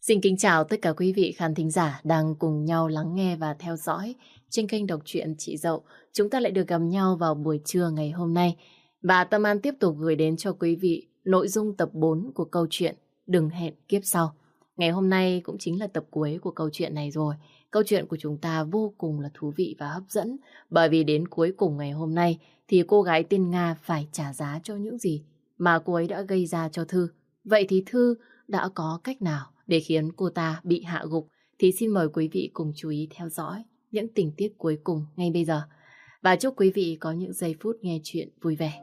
Xin kính chào tất cả quý vị khán thính giả đang cùng nhau lắng nghe và theo dõi trên kênh đọc truyện Chị Dậu. Chúng ta lại được gặp nhau vào buổi trưa ngày hôm nay. Và Tâm An tiếp tục gửi đến cho quý vị nội dung tập 4 của câu chuyện Đừng hẹn kiếp sau. Ngày hôm nay cũng chính là tập cuối của câu chuyện này rồi. Câu chuyện của chúng ta vô cùng là thú vị và hấp dẫn, bởi vì đến cuối cùng ngày hôm nay thì cô gái tên Nga phải trả giá cho những gì mà cô ấy đã gây ra cho Thư. Vậy thì Thư đã có cách nào để khiến cô ta bị hạ gục? Thì xin mời quý vị cùng chú ý theo dõi những tình tiết cuối cùng ngay bây giờ. Và chúc quý vị có những giây phút nghe chuyện vui vẻ.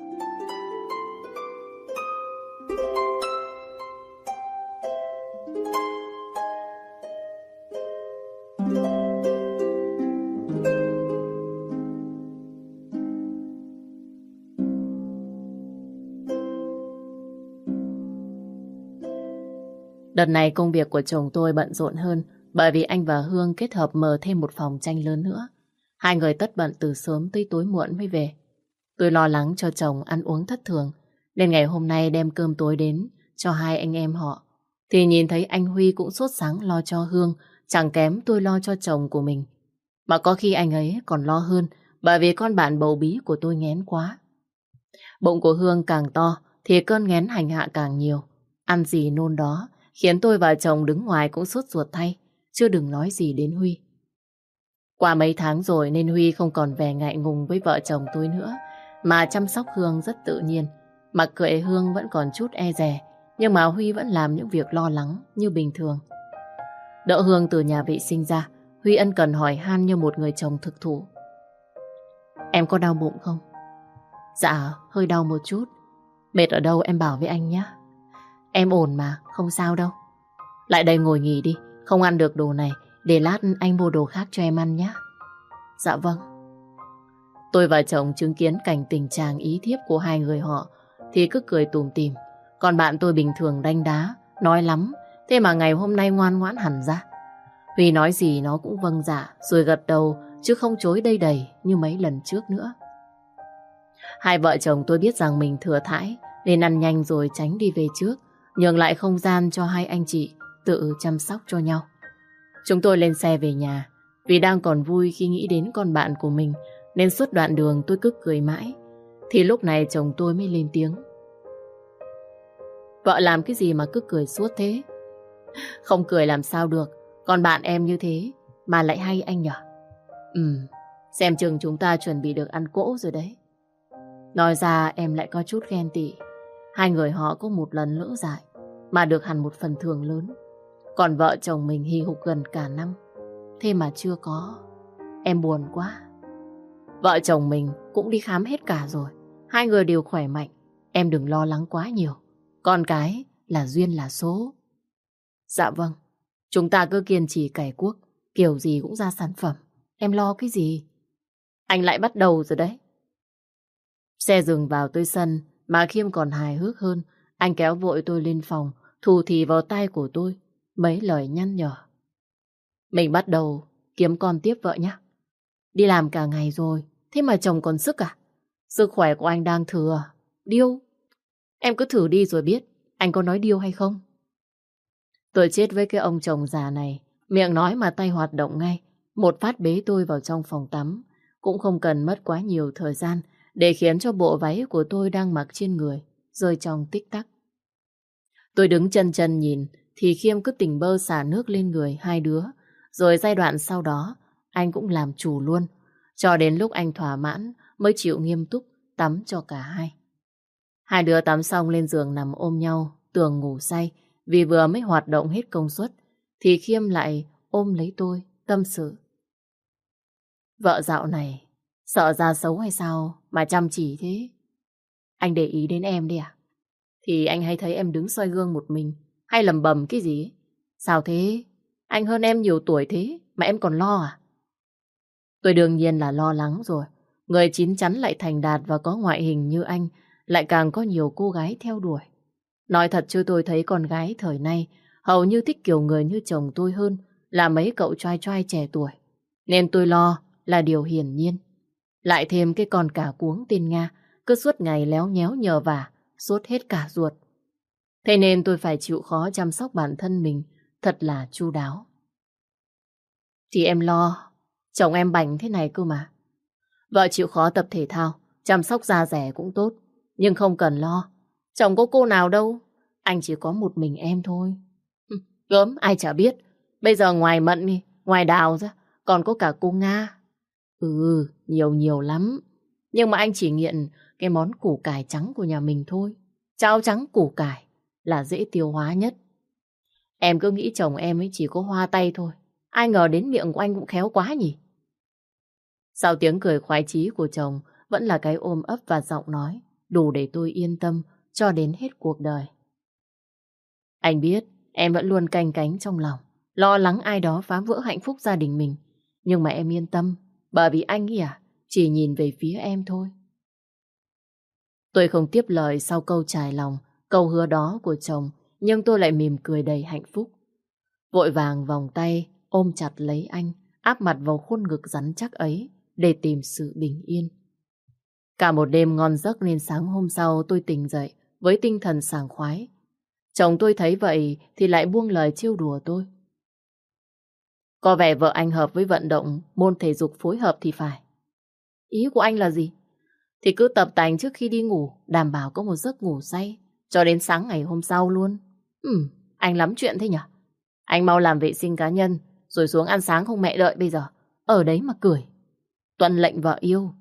Đợt này công việc của chồng tôi bận rộn hơn bởi vì anh và Hương kết hợp mở thêm một phòng tranh lớn nữa. Hai người tất bận từ sớm tới tối muộn mới về. Tôi lo lắng cho chồng ăn uống thất thường nên ngày hôm nay đem cơm tối đến cho hai anh em họ. Thì nhìn thấy anh Huy cũng sốt sắng lo cho Hương, chẳng kém tôi lo cho chồng của mình. Mà có khi anh ấy còn lo hơn bởi vì con bạn bầu bí của tôi nghén quá. Bụng của Hương càng to thì cơn nghén hành hạ càng nhiều. Ăn gì nôn đó, khiến tôi và chồng đứng ngoài cũng sốt ruột thay, chưa đừng nói gì đến Huy. Qua mấy tháng rồi nên Huy không còn vẻ ngại ngùng với vợ chồng tôi nữa, mà chăm sóc Hương rất tự nhiên. Mặc kệ Hương vẫn còn chút e dè, nhưng mà Huy vẫn làm những việc lo lắng như bình thường. Đỡ Hương từ nhà vệ sinh ra, Huy ân cần hỏi han như một người chồng thực thụ. Em có đau bụng không? Dạ, hơi đau một chút. Mệt ở đâu em bảo với anh nhé. Em ổn mà, không sao đâu. Lại đây ngồi nghỉ đi, không ăn được đồ này, để lát anh mua đồ khác cho em ăn nhé. Dạ vâng. Tôi và chồng chứng kiến cảnh tình trạng ý thiếp của hai người họ thì cứ cười tủm tỉm. Còn bạn tôi bình thường đanh đá, nói lắm, thế mà ngày hôm nay ngoan ngoãn hẳn ra. Huy nói gì nó cũng vâng dạ, rồi gật đầu, chứ không chối đây đầy như mấy lần trước nữa. Hai vợ chồng tôi biết rằng mình thừa thãi, nên ăn nhanh rồi tránh đi về trước, nhường lại không gian cho hai anh chị tự chăm sóc cho nhau. Chúng tôi lên xe về nhà, vì đang còn vui khi nghĩ đến con bạn của mình, nên suốt đoạn đường tôi cứ cười mãi. Thì lúc này chồng tôi mới lên tiếng. Vợ làm cái gì mà cứ cười suốt thế? Không cười làm sao được, còn bạn em như thế mà lại hay anh nhỉ? Xem chừng chúng ta chuẩn bị được ăn cỗ rồi đấy. Nói ra em lại có chút ghen tị. Hai người họ có một lần lỡ dại mà được hẳn một phần thưởng lớn. Còn vợ chồng mình hì hục gần cả năm, thế mà chưa có. Em buồn quá. Vợ chồng mình cũng đi khám hết cả rồi, hai người đều khỏe mạnh. Em đừng lo lắng quá nhiều. Con cái là duyên là số. Dạ vâng, chúng ta cứ kiên trì cày cuốc, kiểu gì cũng ra sản phẩm. Em lo cái gì? Anh lại bắt đầu rồi đấy. Xe dừng vào tới sân, mà Khiêm còn hài hước hơn. Anh kéo vội tôi lên phòng, thủ thỉ vào tai của tôi mấy lời nhăn nhở. Mình bắt đầu kiếm con tiếp vợ nhé. Đi làm cả ngày rồi, thế mà chồng còn sức à? Sức khỏe của anh đang thừa. Điêu. Em cứ thử đi rồi biết anh có nói điêu hay không. Tôi chết với cái ông chồng già này. Miệng nói mà tay hoạt động ngay. Một phát bế tôi vào trong phòng tắm. Cũng không cần mất quá nhiều thời gian để khiến cho bộ váy của tôi đang mặc trên người rơi trong tích tắc. Tôi đứng chân chân nhìn thì Khiêm cứ tỉnh bơ xả nước lên người hai đứa. Rồi giai đoạn sau đó anh cũng làm chủ luôn. Cho đến lúc anh thỏa mãn mới chịu nghiêm túc tắm cho cả hai. Hai đứa tắm xong lên giường nằm ôm nhau, tưởng ngủ say. Vì vừa mới hoạt động hết công suất thì Khiêm lại ôm lấy tôi tâm sự. Vợ dạo này sợ ra xấu hay sao mà chăm chỉ thế? Anh để ý đến em đi à? Thì anh hay thấy em đứng soi gương một mình, hay lầm bầm cái gì? Sao thế? Anh hơn em nhiều tuổi thế mà em còn lo à? Tôi đương nhiên là lo lắng rồi. Người chín chắn lại thành đạt và có ngoại hình như anh, lại càng có nhiều cô gái theo đuổi. Nói thật chứ tôi thấy con gái thời nay hầu như thích kiểu người như chồng tôi hơn là mấy cậu trai trai trẻ tuổi. Nên tôi lo là điều hiển nhiên. Lại thêm cái con cả cuống tên Nga cứ suốt ngày léo nhéo nhờ vả, sốt hết cả ruột. Thế nên tôi phải chịu khó chăm sóc bản thân mình thật là chu đáo. Thì em lo, chồng em bảnh thế này cơ mà. Vợ chịu khó tập thể thao, chăm sóc da dẻ cũng tốt. Nhưng không cần lo, chồng có cô nào đâu. Anh chỉ có một mình em thôi. Gớm, ai chả biết. Bây giờ ngoài Mận đi, ngoài Đào ra, còn có cả cô Nga. Nhiều nhiều lắm. Nhưng mà anh chỉ nghiện cái món củ cải trắng của nhà mình thôi. Cháo trắng củ cải là dễ tiêu hóa nhất. Em cứ nghĩ chồng em ấy chỉ có hoa tay thôi. Ai ngờ đến miệng của anh cũng khéo quá nhỉ. Sau tiếng cười khoái chí của chồng vẫn là cái ôm ấp và giọng nói đủ để tôi yên tâm cho đến hết cuộc đời. Anh biết em vẫn luôn canh cánh trong lòng, lo lắng ai đó phá vỡ hạnh phúc gia đình mình. Nhưng mà em yên tâm, bởi vì anh ấy chỉ nhìn về phía em thôi. Tôi không tiếp lời sau câu trải lòng, câu hứa đó của chồng, nhưng tôi lại mỉm cười đầy hạnh phúc. Vội vàng vòng tay, ôm chặt lấy anh, áp mặt vào khuôn ngực rắn chắc ấy để tìm sự bình yên. Cả một đêm ngon giấc nên sáng hôm sau tôi tỉnh dậy với tinh thần sảng khoái. Chồng tôi thấy vậy thì lại buông lời trêu đùa tôi. Có vẻ vợ anh hợp với vận động, môn thể dục phối hợp thì phải. Ý của anh là gì? Thì cứ tập tành trước khi đi ngủ, đảm bảo có một giấc ngủ say, cho đến sáng ngày hôm sau luôn. Anh lắm chuyện thế nhỉ? Anh mau làm vệ sinh cá nhân, rồi xuống ăn sáng không mẹ đợi bây giờ. Ở đấy mà cười. Tuân lệnh vợ yêu.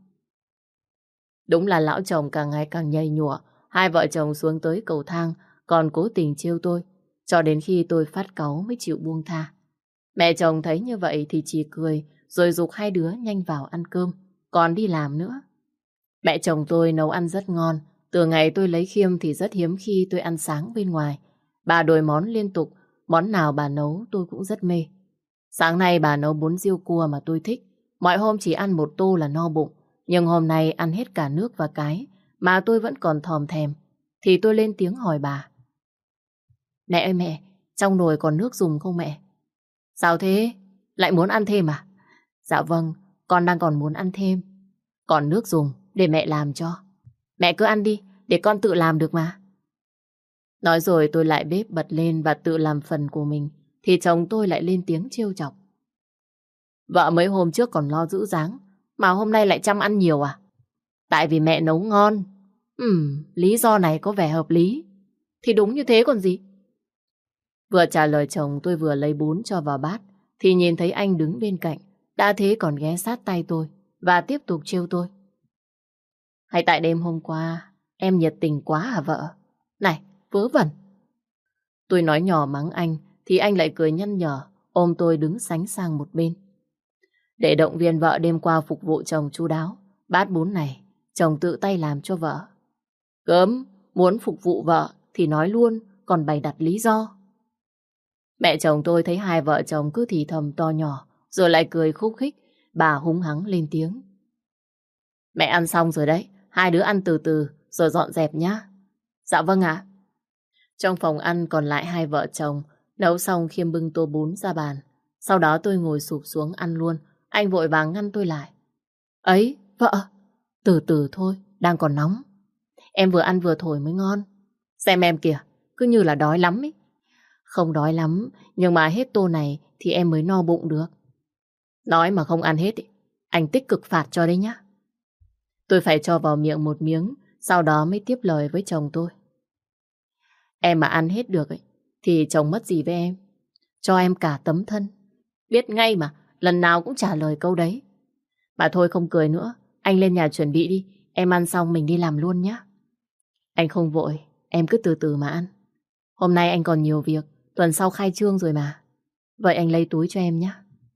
Đúng là lão chồng càng ngày càng nhầy nhụa. Hai vợ chồng xuống tới cầu thang, còn cố tình trêu tôi, cho đến khi tôi phát cáu mới chịu buông tha. Mẹ chồng thấy như vậy thì chỉ cười, rồi giục hai đứa nhanh vào ăn cơm, còn đi làm nữa. Mẹ chồng tôi nấu ăn rất ngon. Từ ngày tôi lấy Khiêm thì rất hiếm khi tôi ăn sáng bên ngoài. Bà đổi món liên tục, món nào bà nấu tôi cũng rất mê. Sáng nay bà nấu bún riêu cua mà tôi thích. Mọi hôm chỉ ăn một tô là no bụng, nhưng hôm nay ăn hết cả nước và cái mà tôi vẫn còn thòm thèm. Thì tôi lên tiếng hỏi bà. Mẹ ơi mẹ, trong nồi còn nước dùng không mẹ? Sao thế? Lại muốn ăn thêm à? Dạ vâng, con đang còn muốn ăn thêm. Còn nước dùng để mẹ làm cho. Mẹ cứ ăn đi, để con tự làm được mà. Nói rồi tôi lại bếp bật lên và tự làm phần của mình. Thì chồng tôi lại lên tiếng trêu chọc. Vợ mấy hôm trước còn lo giữ dáng, mà hôm nay lại chăm ăn nhiều à? Tại vì mẹ nấu ngon. Lý do này có vẻ hợp lý. Thì đúng như thế còn gì. Vừa trả lời chồng tôi vừa lấy bún cho vào bát, thì nhìn thấy anh đứng bên cạnh. Đã thế còn ghé sát tay tôi và tiếp tục trêu tôi. Hay tại đêm hôm qua em nhiệt tình quá hả vợ? Này, vớ vẩn. Tôi nói nhỏ mắng anh thì anh lại cười nhăn nhở, ôm tôi đứng sánh sang một bên. Để động viên vợ đêm qua phục vụ chồng chu đáo, bát bún này chồng tự tay làm cho vợ. Gớm, muốn phục vụ vợ thì nói luôn, còn bày đặt lý do. Mẹ chồng tôi thấy hai vợ chồng cứ thì thầm to nhỏ, rồi lại cười khúc khích, bà húng hắng lên tiếng. Mẹ ăn xong rồi đấy, hai đứa ăn từ từ rồi dọn dẹp nhá. Dạ vâng ạ. Trong phòng ăn còn lại hai vợ chồng, nấu xong Khiêm bưng tô bún ra bàn. Sau đó tôi ngồi sụp xuống ăn luôn, anh vội vàng ngăn tôi lại. Ấy, vợ, từ từ thôi, đang còn nóng. Em vừa ăn vừa thổi mới ngon. Xem em kìa, cứ như là đói lắm ấy. Không đói lắm, nhưng mà hết tô này thì em mới no bụng được. Nói mà không ăn hết ý, anh tích cực phạt cho đấy nhá. Tôi phải cho vào miệng một miếng, sau đó mới tiếp lời với chồng tôi. Em mà ăn hết được ấy, thì chồng mất gì với em? Cho em cả tấm thân. Biết ngay mà, lần nào cũng trả lời câu đấy. Mà thôi không cười nữa, anh lên nhà chuẩn bị đi, em ăn xong mình đi làm luôn nhé. Anh không vội, em cứ từ từ mà ăn. Hôm nay anh còn nhiều việc, tuần sau khai trương rồi mà. Vậy anh lấy túi cho em nhé.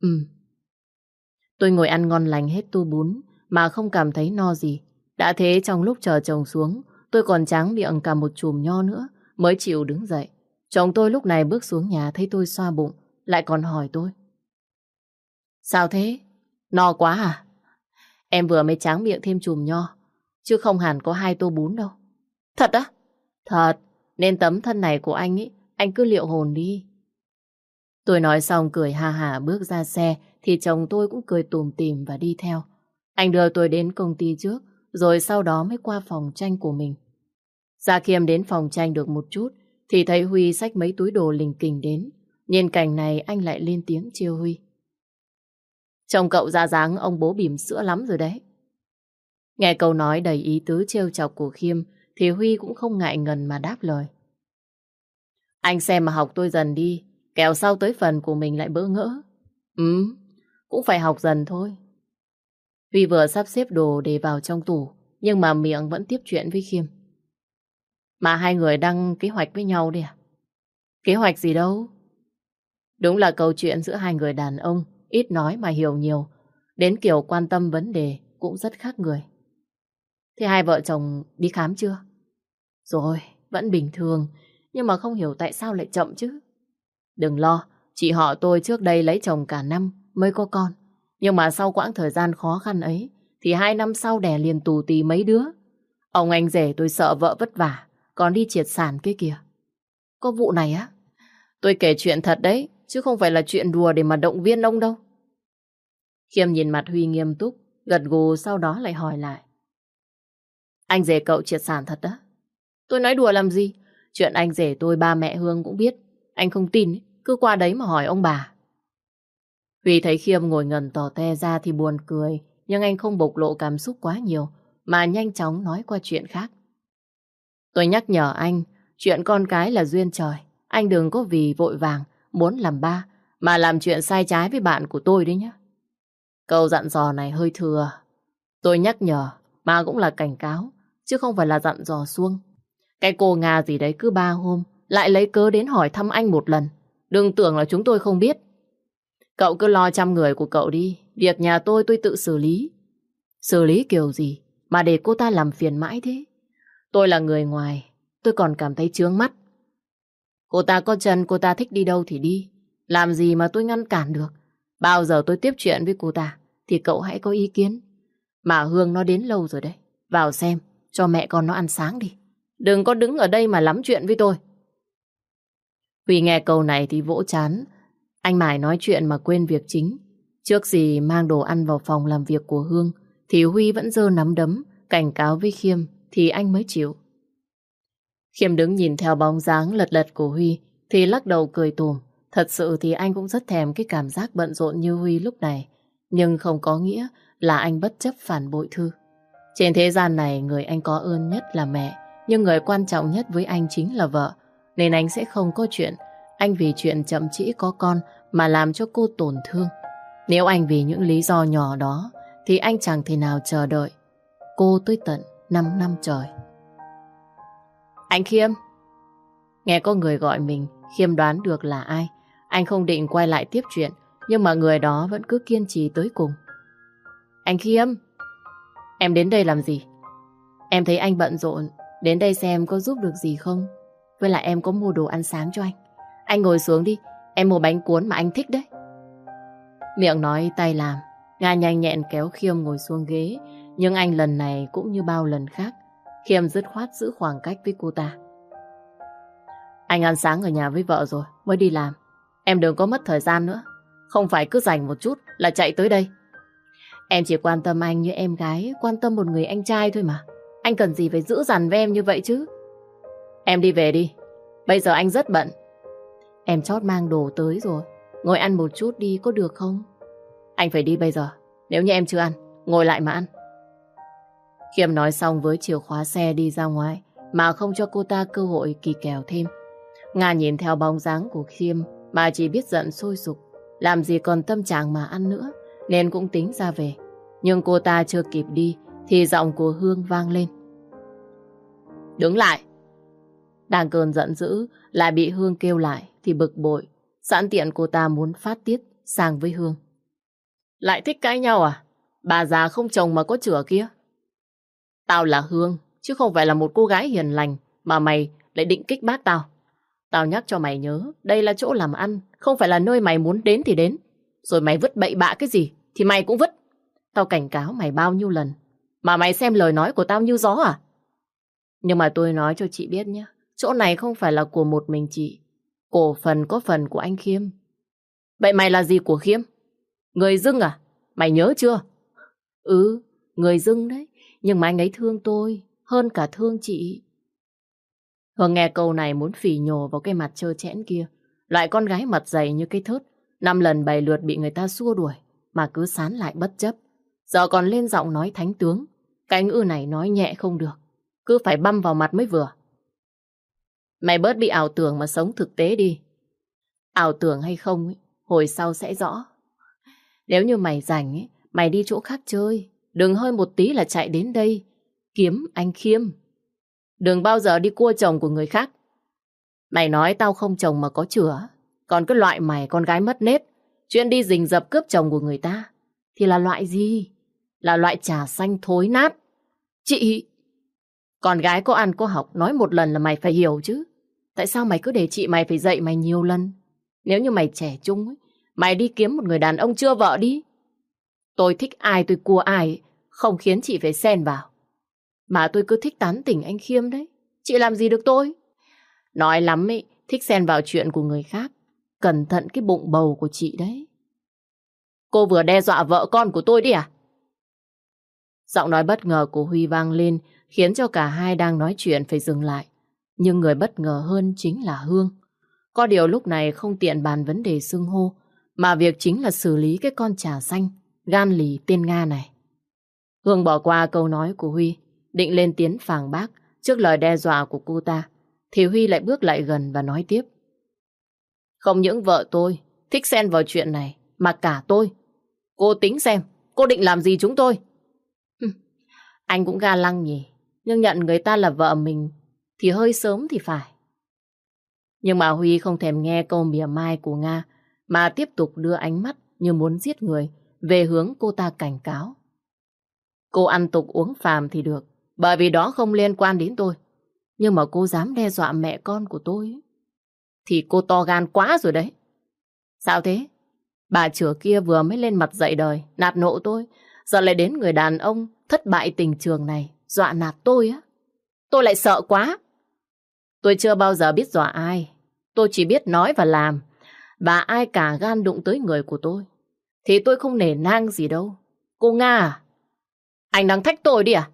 Tôi ngồi ăn ngon lành hết tô bún mà không cảm thấy no gì. Đã thế trong lúc chờ chồng xuống, tôi còn tráng miệng cả một chùm nho nữa mới chịu đứng dậy. Chồng tôi lúc này bước xuống nhà thấy tôi xoa bụng, lại còn hỏi tôi. Sao thế? No quá à? Em vừa mới tráng miệng thêm chùm nho, chứ không hẳn có 2 tô bún đâu. Thật á? Thật, nên tấm thân này của anh ấy, anh cứ liệu hồn đi. Tôi nói xong cười ha hả bước ra xe, thì chồng tôi cũng cười tủm tỉm và đi theo. Anh đưa tôi đến công ty trước, rồi sau đó mới qua phòng tranh của mình. Gia Khiêm đến phòng tranh được một chút, thì thấy Huy xách mấy túi đồ lình kình đến. Nhìn cảnh này anh lại lên tiếng trêu Huy. Trông cậu ra dáng ông bố bỉm sữa lắm rồi đấy. Nghe câu nói đầy ý tứ trêu chọc của Khiêm thì Huy cũng không ngại ngần mà đáp lời. Anh xem mà học tôi dần đi, kẻo sau tới phần của mình lại bỡ ngỡ. Cũng phải học dần thôi. Huy vừa sắp xếp đồ để vào trong tủ, nhưng mà miệng vẫn tiếp chuyện với Khiêm. Mà hai người đang kế hoạch với nhau đi à? Kế hoạch gì đâu? Đúng là câu chuyện giữa hai người đàn ông, ít nói mà hiểu nhiều, đến kiểu quan tâm vấn đề cũng rất khác người. Thế hai vợ chồng đi khám chưa? Rồi, vẫn bình thường, nhưng mà không hiểu tại sao lại chậm chứ. Đừng lo, chị họ tôi trước đây lấy chồng cả năm mới có con. Nhưng mà sau quãng thời gian khó khăn ấy, thì 2 năm sau đẻ liền tù tì mấy đứa. Ông anh rể tôi sợ vợ vất vả, còn đi triệt sản kia kìa. Có vụ này á? Tôi kể chuyện thật đấy, chứ không phải là chuyện đùa để mà động viên ông đâu. Khiêm nhìn mặt Huy nghiêm túc, gật gù sau đó lại hỏi lại. Anh rể cậu triệt sản thật á? Tôi nói đùa làm gì? Chuyện anh rể tôi ba mẹ Hương cũng biết. Anh không tin, cứ qua đấy mà hỏi ông bà. Huy thấy Khiêm ngồi ngẩn tỏ te ra thì buồn cười, nhưng anh không bộc lộ cảm xúc quá nhiều, mà nhanh chóng nói qua chuyện khác. Tôi nhắc nhở anh, chuyện con cái là duyên trời. Anh đừng có vì vội vàng, muốn làm ba, mà làm chuyện sai trái với bạn của tôi đấy nhé. Câu dặn dò này hơi thừa. Tôi nhắc nhở, mà cũng là cảnh cáo, chứ không phải là dặn dò suông. Cái cô Nga gì đấy cứ 3 hôm, lại lấy cớ đến hỏi thăm anh một lần. Đừng tưởng là chúng tôi không biết. Cậu cứ lo chăm người của cậu đi. Việc nhà tôi tự xử lý. Xử lý kiểu gì mà để cô ta làm phiền mãi thế? Tôi là người ngoài, tôi còn cảm thấy chướng mắt. Cô ta có chân, cô ta thích đi đâu thì đi. Làm gì mà tôi ngăn cản được? Bao giờ tôi tiếp chuyện với cô ta thì cậu hãy có ý kiến. Mà Hương nó đến lâu rồi đấy. Vào xem, cho mẹ con nó ăn sáng đi. Đừng có đứng ở đây mà lắm chuyện với tôi. Huy nghe câu này thì vỗ chán. Anh mải nói chuyện mà quên việc chính. Trước gì mang đồ ăn vào phòng làm việc của Hương thì Huy vẫn giơ nắm đấm cảnh cáo với Khiêm thì anh mới chịu. Khiêm đứng nhìn theo bóng dáng lật lật của Huy thì lắc đầu cười tùm. Thật sự thì anh cũng rất thèm cái cảm giác bận rộn như Huy lúc này. Nhưng không có nghĩa là anh bất chấp phản bội Thư. Trên thế gian này người anh có ơn nhất là mẹ, nhưng người quan trọng nhất với anh chính là vợ. Nên anh sẽ không có chuyện anh vì chuyện chậm trễ có con mà làm cho cô tổn thương. Nếu anh vì những lý do nhỏ đó thì anh chẳng thể nào chờ đợi cô tới tận 5 năm trời. Anh Khiêm. Nghe có người gọi mình, Khiêm đoán được là ai. Anh không định quay lại tiếp chuyện, nhưng mà người đó vẫn cứ kiên trì tới cùng. Anh Khiêm, em đến đây làm gì? Em thấy anh bận rộn, đến đây xem có giúp được gì không. Với lại em có mua đồ ăn sáng cho anh. Anh ngồi xuống đi, em mua bánh cuốn mà anh thích đấy. Miệng nói tay làm, Nga nhanh nhẹn kéo Khiêm ngồi xuống ghế. Nhưng anh lần này cũng như bao lần khác, Khiêm dứt khoát giữ khoảng cách với cô ta. Anh ăn sáng ở nhà với vợ rồi, mới đi làm. Em đừng có mất thời gian nữa. Không phải cứ rảnh một chút là chạy tới đây. Em chỉ quan tâm anh như em gái quan tâm một người anh trai thôi mà. Anh cần gì phải giữ dằn với em như vậy chứ? Em đi về đi. Bây giờ anh rất bận. Em chót mang đồ tới rồi. Ngồi ăn một chút đi có được không? Anh phải đi bây giờ. Nếu như em chưa ăn, ngồi lại mà ăn. Khiêm nói xong với chìa khóa xe đi ra ngoài mà không cho cô ta cơ hội kỳ kèo thêm. Nga nhìn theo bóng dáng của Khiêm mà chỉ biết giận sôi sục. Làm gì còn tâm trạng mà ăn nữa, nên cũng tính ra về. Nhưng cô ta chưa kịp đi thì giọng của Hương vang lên. Đứng lại! Đang cơn giận dữ lại bị Hương kêu lại thì bực bội. Sẵn tiện cô ta muốn phát tiết sang với Hương. Lại thích cãi nhau à? Bà già không chồng mà có chửa kia. Tao là Hương, chứ không phải là một cô gái hiền lành mà mày lại định kích bác tao. Tao nhắc cho mày nhớ, đây là chỗ làm ăn, không phải là nơi mày muốn đến thì đến. Rồi mày vứt bậy bạ cái gì thì mày cũng vứt. Tao cảnh cáo mày bao nhiêu lần mà mày xem lời nói của tao như gió à? Nhưng mà tôi nói cho chị biết nhé, chỗ này không phải là của một mình chị. Cổ phần có phần của anh Khiêm. Vậy mày là gì của Khiêm? Người dưng à? Mày nhớ chưa? Ừ, người dưng đấy. Nhưng mà anh ấy thương tôi hơn cả thương chị. Hương nghe câu này muốn phỉ nhổ vào cái mặt trơ trẽn kia. Loại con gái mặt dày như cái thớt, 5 lần 7 lượt bị người ta xua đuổi mà cứ sán lại bất chấp. Giờ còn lên giọng nói thánh tướng. Cái ngữ này nói nhẹ không được, cứ phải băm vào mặt mới vừa. Mày bớt bị ảo tưởng mà sống thực tế đi. Ảo tưởng hay không ấy, hồi sau sẽ rõ. Nếu như mày rảnh ấy, mày đi chỗ khác chơi. Đừng hơi một tí là chạy đến đây kiếm anh Khiêm. Đừng bao giờ đi cua chồng của người khác. Mày nói tao không chồng mà có chửa. Còn cái loại mày con gái mất nết, chuyện đi rình rập cướp chồng của người ta thì là loại gì? Là loại trà xanh thối nát. Chị! Con gái có ăn có học, nói một lần là mày phải hiểu chứ. Tại sao mày cứ để chị mày phải dạy mày nhiều lần? Nếu như mày trẻ trung ấy, mày đi kiếm một người đàn ông chưa vợ đi. Tôi thích ai tôi cua ai, không khiến chị phải xen vào. Mà tôi cứ thích tán tỉnh anh Khiêm đấy. Chị làm gì được tôi? Nói lắm ấy, thích xen vào chuyện của người khác. Cẩn thận cái bụng bầu của chị đấy. Cô vừa đe dọa vợ con của tôi đi à? Giọng nói bất ngờ của Huy vang lên, khiến cho cả hai đang nói chuyện phải dừng lại. Nhưng người bất ngờ hơn chính là Hương. Có điều lúc này không tiện bàn vấn đề xưng hô, mà việc chính là xử lý cái con trà xanh, gan lì tên Nga này. Hương bỏ qua câu nói của Huy, định lên tiếng phản bác trước lời đe dọa của cô ta, thì Huy lại bước lại gần và nói tiếp. Không những vợ tôi thích xen vào chuyện này, mà cả tôi. Cô tính xem, cô định làm gì chúng tôi? Anh cũng ga lăng nhỉ, nhưng nhận người ta là vợ mình thì hơi sớm thì phải. Nhưng mà Huy không thèm nghe câu mỉa mai của Nga, mà tiếp tục đưa ánh mắt như muốn giết người về hướng cô ta cảnh cáo. Cô ăn tục uống phàm thì được, bởi vì đó không liên quan đến tôi. Nhưng mà cô dám đe dọa mẹ con của tôi ấy, thì cô to gan quá rồi đấy. Sao thế? Bà chửa kia vừa mới lên mặt dạy đời, nạt nộ tôi, giờ lại đến người đàn ông thất bại tình trường này dọa nạt tôi á. Tôi lại sợ quá. Tôi chưa bao giờ biết dọa ai. Tôi chỉ biết nói và làm. Và ai cả gan đụng tới người của tôi thì tôi không nể nang gì đâu. Cô Nga à? Anh đang thách tôi đi à?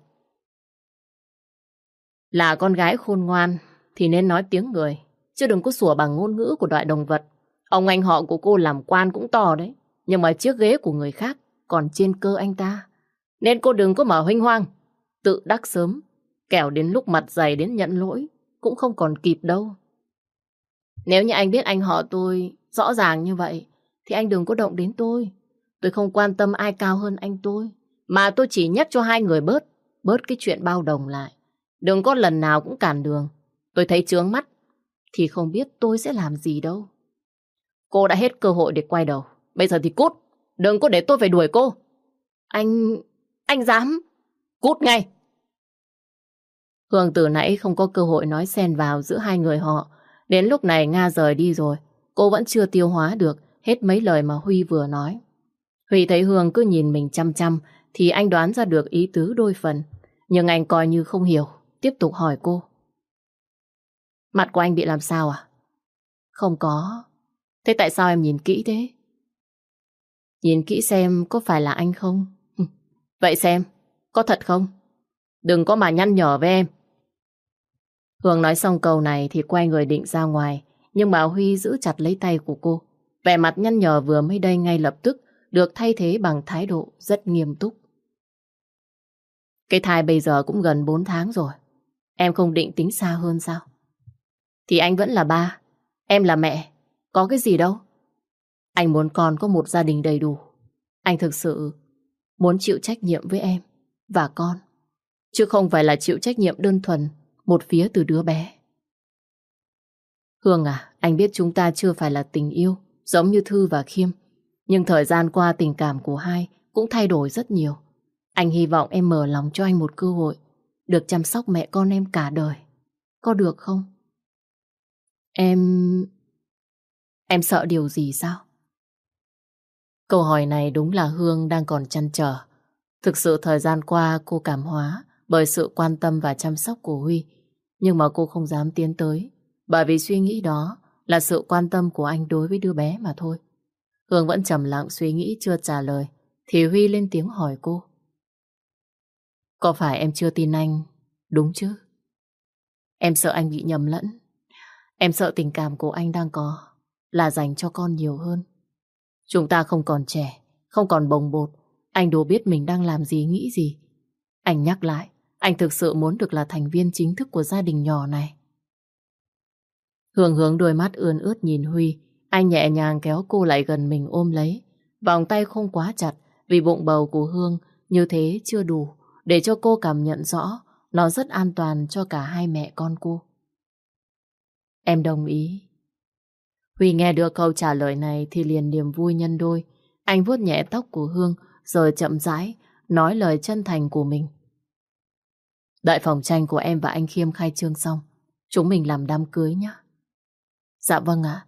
Là con gái khôn ngoan thì nên nói tiếng người, chứ đừng có sủa bằng ngôn ngữ của loại động vật. Ông anh họ của cô làm quan cũng to đấy, nhưng mà chiếc ghế của người khác còn trên cơ anh ta. Nên cô đừng có mở huênh hoang, tự đắc sớm, kẻo đến lúc mặt dày đến nhận lỗi cũng không còn kịp đâu. Nếu như anh biết anh họ tôi rõ ràng như vậy thì anh đừng có động đến tôi. Tôi không quan tâm ai cao hơn anh tôi, mà tôi chỉ nhắc cho hai người bớt cái chuyện bao đồng lại. Đừng có lần nào cũng cản đường. Tôi thấy chướng mắt thì không biết tôi sẽ làm gì đâu. Cô đã hết cơ hội để quay đầu. Bây giờ thì cút. Đừng có để tôi phải đuổi cô. Anh dám. Cút ngay. Hương từ nãy không có cơ hội nói xen vào giữa hai người họ. Đến lúc này Nga rời đi rồi, cô vẫn chưa tiêu hóa được hết mấy lời mà Huy vừa nói. Huy thấy Hương cứ nhìn mình chăm chăm thì anh đoán ra được ý tứ đôi phần. Nhưng anh coi như không hiểu, tiếp tục hỏi cô. Mặt của anh bị làm sao à? Không có. Thế tại sao em nhìn kỹ thế? Nhìn kỹ xem có phải là anh không? Vậy xem, có thật không? Đừng có mà nhăn nhở với em. Hương nói xong câu này thì quay người định ra ngoài, nhưng mà Huy giữ chặt lấy tay của cô. Vẻ mặt nhăn nhở vừa mới đây ngay lập tức được thay thế bằng thái độ rất nghiêm túc. Cái thai bây giờ cũng gần 4 tháng rồi. Em không định tính xa hơn sao? Thì anh vẫn là ba, em là mẹ. Có cái gì đâu. Anh muốn con có một gia đình đầy đủ. Anh thực sự muốn chịu trách nhiệm với em và con, chứ không phải là chịu trách nhiệm đơn thuần một phía từ đứa bé. Hương à, anh biết chúng ta chưa phải là tình yêu giống như Thư và Khiêm, nhưng thời gian qua tình cảm của hai cũng thay đổi rất nhiều. Anh hy vọng em mở lòng cho anh một cơ hội được chăm sóc mẹ con em cả đời. Có được không? Em sợ điều gì sao? Câu hỏi này đúng là Hương đang còn trăn trở. Thực sự thời gian qua cô cảm hóa bởi sự quan tâm và chăm sóc của Huy. Nhưng mà cô không dám tiến tới, bởi vì suy nghĩ đó là sự quan tâm của anh đối với đứa bé mà thôi. Hương vẫn trầm lặng suy nghĩ chưa trả lời, thì Huy lên tiếng hỏi cô. Có phải em chưa tin anh, đúng chứ? Em sợ anh bị nhầm lẫn. Em sợ tình cảm của anh đang có là dành cho con nhiều hơn. Chúng ta không còn trẻ, không còn bồng bột. Anh đâu biết mình đang làm gì, nghĩ gì. Anh nhắc lại, anh thực sự muốn được là thành viên chính thức của gia đình nhỏ này. Hương hướng đôi mắt ươn ướt nhìn Huy. Anh nhẹ nhàng kéo cô lại gần mình ôm lấy. Vòng tay không quá chặt vì bụng bầu của Hương như thế chưa đủ để cho cô cảm nhận rõ nó rất an toàn cho cả hai mẹ con cô. Em đồng ý. Huy nghe được câu trả lời này thì liền niềm vui nhân đôi. Anh vuốt nhẹ tóc của Hương rồi chậm rãi nói lời chân thành của mình. Đợi phòng tranh của em và anh Khiêm khai trương xong, chúng mình làm đám cưới nhé. Dạ vâng ạ.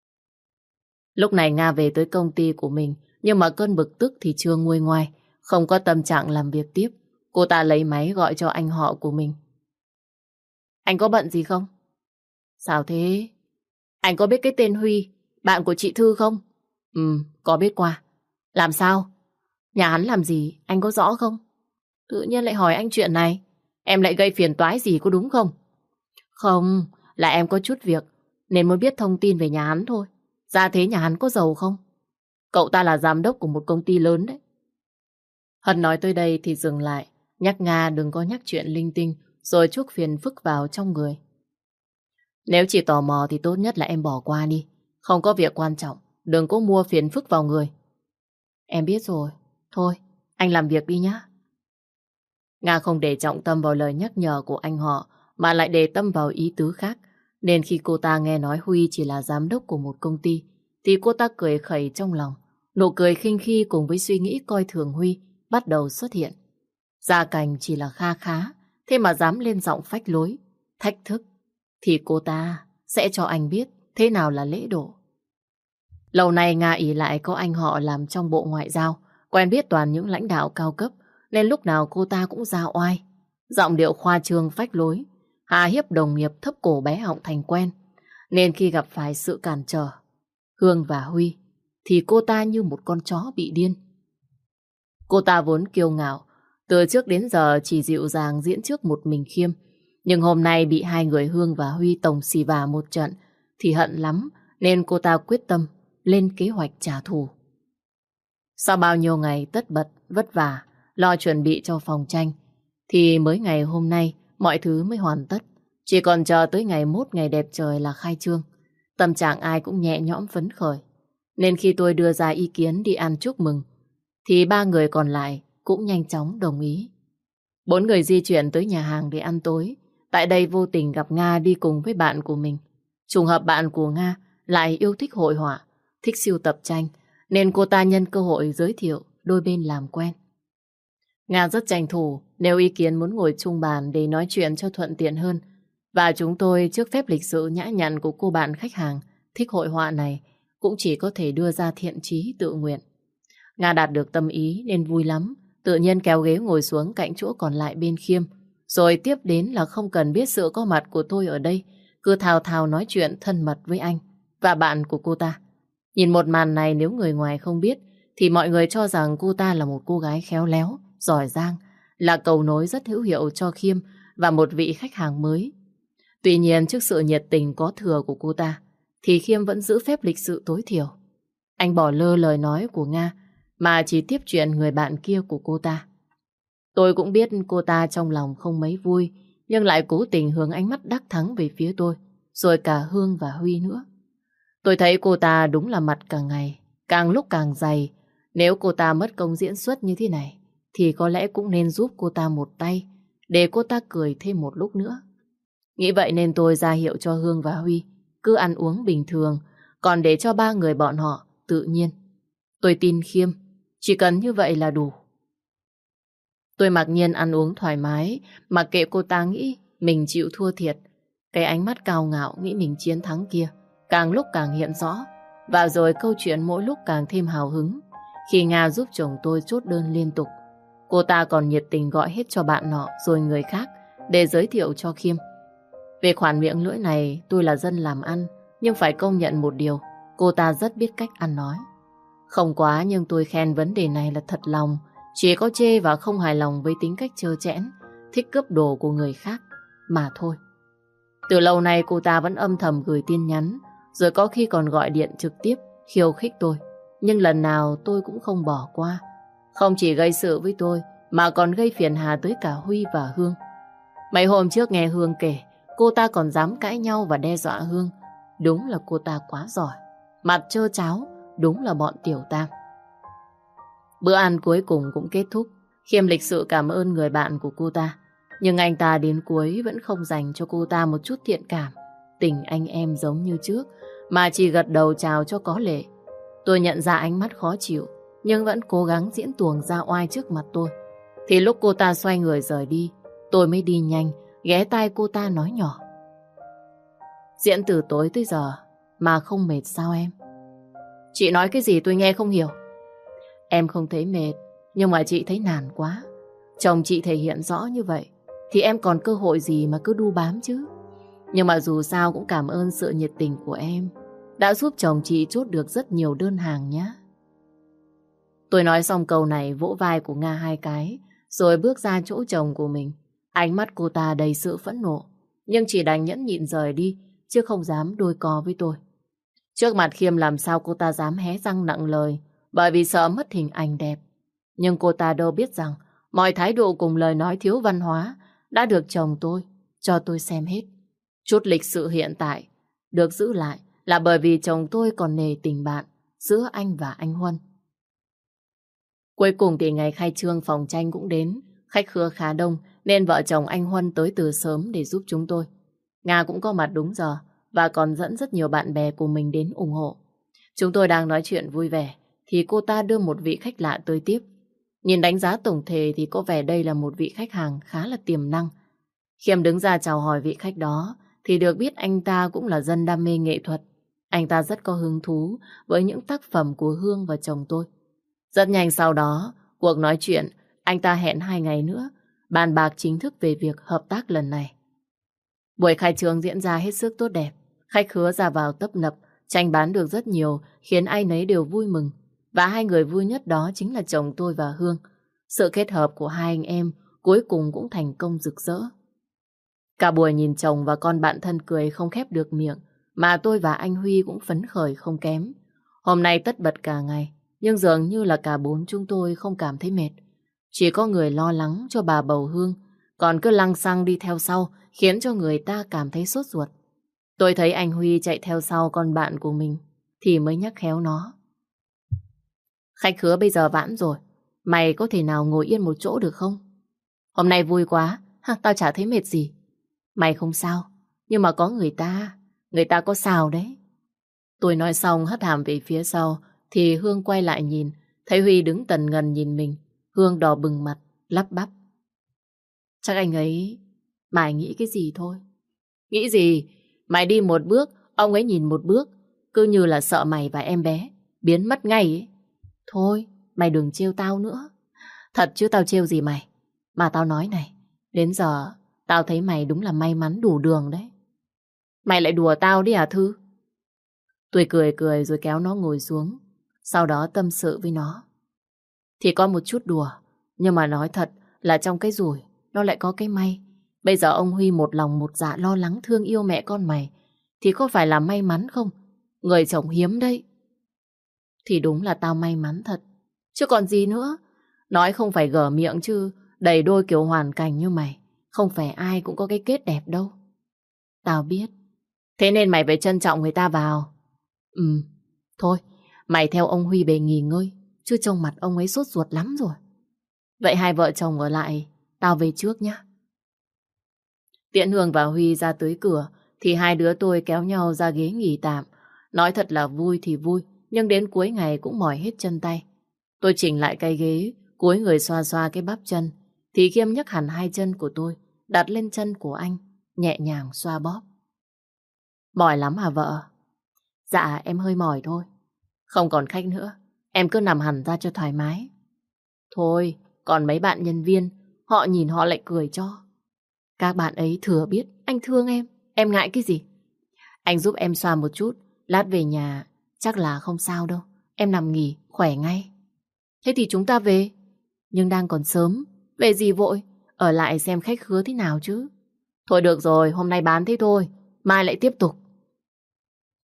Lúc này Nga về tới công ty của mình, nhưng mà cơn bực tức thì chưa nguôi ngoai, không có tâm trạng làm việc tiếp. Cô ta lấy máy gọi cho anh họ của mình. Anh có bận gì không? Sao thế? Anh có biết cái tên Huy, bạn của chị Thư không? Có biết qua. Làm sao? Nhà hắn làm gì, anh có rõ không? Tự nhiên lại hỏi anh chuyện này. Em lại gây phiền toái gì có đúng không? Không, là em có chút việc nên muốn biết thông tin về nhà hắn thôi. Ra thế nhà hắn có giàu không? Cậu ta là giám đốc của một công ty lớn đấy. Hân nói tới đây thì dừng lại, nhắc Nga đừng có nhắc chuyện linh tinh rồi chuốc phiền phức vào trong người. Nếu chỉ tò mò thì tốt nhất là em bỏ qua đi. Không có việc quan trọng, đừng có mua phiền phức vào người. Em biết rồi. Thôi, anh làm việc đi nhá. Nga không để trọng tâm vào lời nhắc nhở của anh họ mà lại để tâm vào ý tứ khác. Nên khi cô ta nghe nói Huy chỉ là giám đốc của một công ty thì cô ta cười khẩy trong lòng. Nụ cười khinh khi cùng với suy nghĩ coi thường Huy bắt đầu xuất hiện. Gia cảnh chỉ là kha khá, thế mà dám lên giọng phách lối, thách thức thì cô ta sẽ cho anh biết thế nào là lễ độ. Lâu nay Nga ỷ lại có anh họ làm trong bộ ngoại giao, quen biết toàn những lãnh đạo cao cấp, nên lúc nào cô ta cũng ra oai. Giọng điệu khoa trương phách lối, hà hiếp đồng nghiệp thấp cổ bé họng thành quen. Nên khi gặp phải sự cản trở, Hương và Huy, thì cô ta như một con chó bị điên. Cô ta vốn kiêu ngạo, từ trước đến giờ chỉ dịu dàng diễn trước một mình Khiêm. Nhưng hôm nay bị hai người Hương và Huy tổng xì vả một trận thì hận lắm, nên cô ta quyết tâm lên kế hoạch trả thù. Sau bao nhiêu ngày tất bật, vất vả, lo chuẩn bị cho phòng tranh, thì mới ngày hôm nay mọi thứ mới hoàn tất. Chỉ còn chờ tới ngày mốt ngày đẹp trời là khai trương. Tâm trạng ai cũng nhẹ nhõm phấn khởi. Nên khi tôi đưa ra ý kiến đi ăn chúc mừng, thì ba người còn lại cũng nhanh chóng đồng ý. Bốn người di chuyển tới nhà hàng để ăn tối. Tại đây vô tình gặp Nga đi cùng với bạn của mình. Trùng hợp bạn của Nga lại yêu thích hội họa, thích sưu tập tranh, nên cô ta nhân cơ hội giới thiệu đôi bên làm quen. Nga rất tranh thủ, nêu ý kiến muốn ngồi chung bàn để nói chuyện cho thuận tiện hơn. Và chúng tôi trước phép lịch sự nhã nhặn của cô bạn khách hàng thích hội họa này cũng chỉ có thể đưa ra thiện chí tự nguyện. Nga đạt được tâm ý nên vui lắm, tự nhiên kéo ghế ngồi xuống cạnh chỗ còn lại bên Khiêm. Rồi tiếp đến là không cần biết sự có mặt của tôi ở đây, cứ thao thao nói chuyện thân mật với anh và bạn của cô ta. Nhìn một màn này nếu người ngoài không biết thì mọi người cho rằng cô ta là một cô gái khéo léo, giỏi giang, là cầu nối rất hữu hiệu cho Khiêm và một vị khách hàng mới. Tuy nhiên trước sự nhiệt tình có thừa của cô ta thì Khiêm vẫn giữ phép lịch sự tối thiểu. Anh bỏ lơ lời nói của Nga mà chỉ tiếp chuyện người bạn kia của cô ta. Tôi cũng biết cô ta trong lòng không mấy vui, nhưng lại cố tình hướng ánh mắt đắc thắng về phía tôi, rồi cả Hương và Huy nữa. Tôi thấy cô ta đúng là mặt càng ngày, càng lúc càng dày. Nếu cô ta mất công diễn xuất như thế này, thì có lẽ cũng nên giúp cô ta một tay, để cô ta cười thêm một lúc nữa. Nghĩ vậy nên tôi ra hiệu cho Hương và Huy cứ ăn uống bình thường, còn để cho ba người bọn họ tự nhiên. Tôi tin Khiêm, chỉ cần như vậy là đủ. Tôi mặc nhiên ăn uống thoải mái, mặc kệ cô ta nghĩ mình chịu thua thiệt. Cái ánh mắt cao ngạo nghĩ mình chiến thắng kia càng lúc càng hiện rõ. Và rồi câu chuyện mỗi lúc càng thêm hào hứng. Khi Nga giúp chồng tôi chốt đơn liên tục, cô ta còn nhiệt tình gọi hết cho bạn nọ rồi người khác để giới thiệu cho Khiêm. Về khoản miệng lưỡi này tôi là dân làm ăn, nhưng phải công nhận một điều, cô ta rất biết cách ăn nói. Không quá nhưng tôi khen vấn đề này là thật lòng, chỉ có chê và không hài lòng với tính cách trơ trẽn, thích cướp đồ của người khác mà thôi. Từ lâu nay cô ta vẫn âm thầm gửi tin nhắn rồi có khi còn gọi điện trực tiếp khiêu khích tôi. Nhưng lần nào tôi cũng không bỏ qua. Không chỉ gây sự với tôi, mà còn gây phiền hà tới cả Huy và Hương. Mấy hôm trước nghe Hương kể, cô ta còn dám cãi nhau và đe dọa Hương. Đúng là cô ta quá giỏi. Mặt trơ tráo, đúng là bọn tiểu tam. Bữa ăn cuối cùng cũng kết thúc. Khiêm lịch sự cảm ơn người bạn của cô ta. Nhưng anh ta đến cuối vẫn không dành cho cô ta một chút thiện cảm, tình anh em giống như trước, mà chỉ gật đầu chào cho có lệ. Tôi nhận ra ánh mắt khó chịu, nhưng vẫn cố gắng diễn tuồng ra oai trước mặt tôi. Thì lúc cô ta xoay người rời đi, tôi mới đi nhanh, ghé tai cô ta nói nhỏ. Diễn từ tối tới giờ mà không mệt sao em? Chị nói cái gì tôi nghe không hiểu. Em không thấy mệt, nhưng mà chị thấy nản quá. Chồng chị thể hiện rõ như vậy, thì em còn cơ hội gì mà cứ đu bám chứ. Nhưng mà dù sao cũng cảm ơn sự nhiệt tình của em, đã giúp chồng chị chốt được rất nhiều đơn hàng nhé. Tôi nói xong câu này vỗ vai của Nga 2 cái, rồi bước ra chỗ chồng của mình. Ánh mắt cô ta đầy sự phẫn nộ, nhưng chỉ đành nhẫn nhịn rời đi, chứ không dám đôi co với tôi. Trước mặt Khiêm làm sao cô ta dám hé răng nặng lời, bởi vì sợ mất hình ảnh đẹp. Nhưng cô ta đâu biết rằng mọi thái độ cùng lời nói thiếu văn hóa đã được chồng tôi cho tôi xem hết. Chút lịch sự hiện tại được giữ lại là bởi vì chồng tôi còn nề tình bạn giữa anh và anh Huân. Cuối cùng thì ngày khai trương phòng tranh cũng đến. Khách khứa khá đông nên vợ chồng anh Huân tới từ sớm để giúp chúng tôi. Nga cũng có mặt đúng giờ và còn dẫn rất nhiều bạn bè của mình đến ủng hộ. Chúng tôi đang nói chuyện vui vẻ thì cô ta đưa một vị khách lạ tới tiếp. Nhìn đánh giá tổng thể thì có vẻ đây là một vị khách hàng khá là tiềm năng. Khiêm đứng ra chào hỏi vị khách đó thì được biết anh ta cũng là dân đam mê nghệ thuật. Anh ta rất có hứng thú với những tác phẩm của Hương và chồng tôi. Rất nhanh sau đó, cuộc nói chuyện, anh ta hẹn 2 ngày nữa, bàn bạc chính thức về việc hợp tác lần này. Buổi khai trương diễn ra hết sức tốt đẹp. Khách khứa ra vào tấp nập, tranh bán được rất nhiều, khiến ai nấy đều vui mừng. Và hai người vui nhất đó chính là chồng tôi và Hương. Sự kết hợp của hai anh em cuối cùng cũng thành công rực rỡ. Cả buổi nhìn chồng và con bạn thân cười không khép được miệng, mà tôi và anh Huy cũng phấn khởi không kém. Hôm nay tất bật cả ngày, nhưng dường như là cả bốn chúng tôi không cảm thấy mệt. Chỉ có người lo lắng cho bà bầu Hương, còn cứ lăng xăng đi theo sau, khiến cho người ta cảm thấy sốt ruột. Tôi thấy anh Huy chạy theo sau con bạn của mình, thì mới nhắc khéo nó. Khách khứa bây giờ vãn rồi, mày có thể nào ngồi yên một chỗ được không? Hôm nay vui quá, tao chả thấy mệt gì. Mày không sao, nhưng mà có người ta có sao đấy. Tôi nói xong hất hàm về phía sau, thì Hương quay lại nhìn, thấy Huy đứng tần ngần nhìn mình. Hương đỏ bừng mặt, lắp bắp. Chắc anh ấy, mày nghĩ cái gì thôi. Nghĩ gì? Mày đi một bước, ông ấy nhìn một bước, cứ như là sợ mày và em bé biến mất ngay ấy. Thôi, mày đừng trêu tao nữa. Thật chứ tao trêu gì mày. Mà tao nói này, đến giờ tao thấy mày đúng là may mắn đủ đường đấy. Mày lại đùa tao đi à Thư? Tôi cười cười rồi kéo nó ngồi xuống, sau đó tâm sự với nó. Thì có một chút đùa, nhưng mà nói thật là trong cái rủi nó lại có cái may. Bây giờ ông Huy một lòng một dạ lo lắng thương yêu mẹ con mày, thì có phải là may mắn không? Người chồng hiếm đấy. Thì đúng là tao may mắn thật, chứ còn gì nữa. Nói không phải gở miệng chứ, đầy đôi kiểu hoàn cảnh như mày, không phải ai cũng có cái kết đẹp đâu. Tao biết. Thế nên mày phải trân trọng người ta vào. Thôi, mày theo ông Huy về nghỉ ngơi, chứ trông mặt ông ấy sốt ruột lắm rồi. Vậy hai vợ chồng ở lại, tao về trước nhá. Tiễn Hương và Huy ra tới cửa, thì hai đứa tôi kéo nhau ra ghế nghỉ tạm. Nói thật là vui thì vui, nhưng đến cuối ngày cũng mỏi hết chân tay. Tôi chỉnh lại cái ghế, cúi người xoa xoa cái bắp chân, thì Khiêm nhấc hẳn hai chân của tôi, đặt lên chân của anh, nhẹ nhàng xoa bóp. Mỏi lắm hả vợ? Dạ em hơi mỏi thôi. Không còn khách nữa, em cứ nằm hẳn ra cho thoải mái. Thôi, còn mấy bạn nhân viên, họ nhìn họ lại cười cho. Các bạn ấy thừa biết anh thương em ngại cái gì? Anh giúp em xoa một chút, lát về nhà chắc là không sao đâu. Em nằm nghỉ, khỏe ngay. Thế thì chúng ta về. Nhưng đang còn sớm, về gì vội, ở lại xem khách khứa thế nào chứ. Thôi được rồi, hôm nay bán thế thôi, mai lại tiếp tục.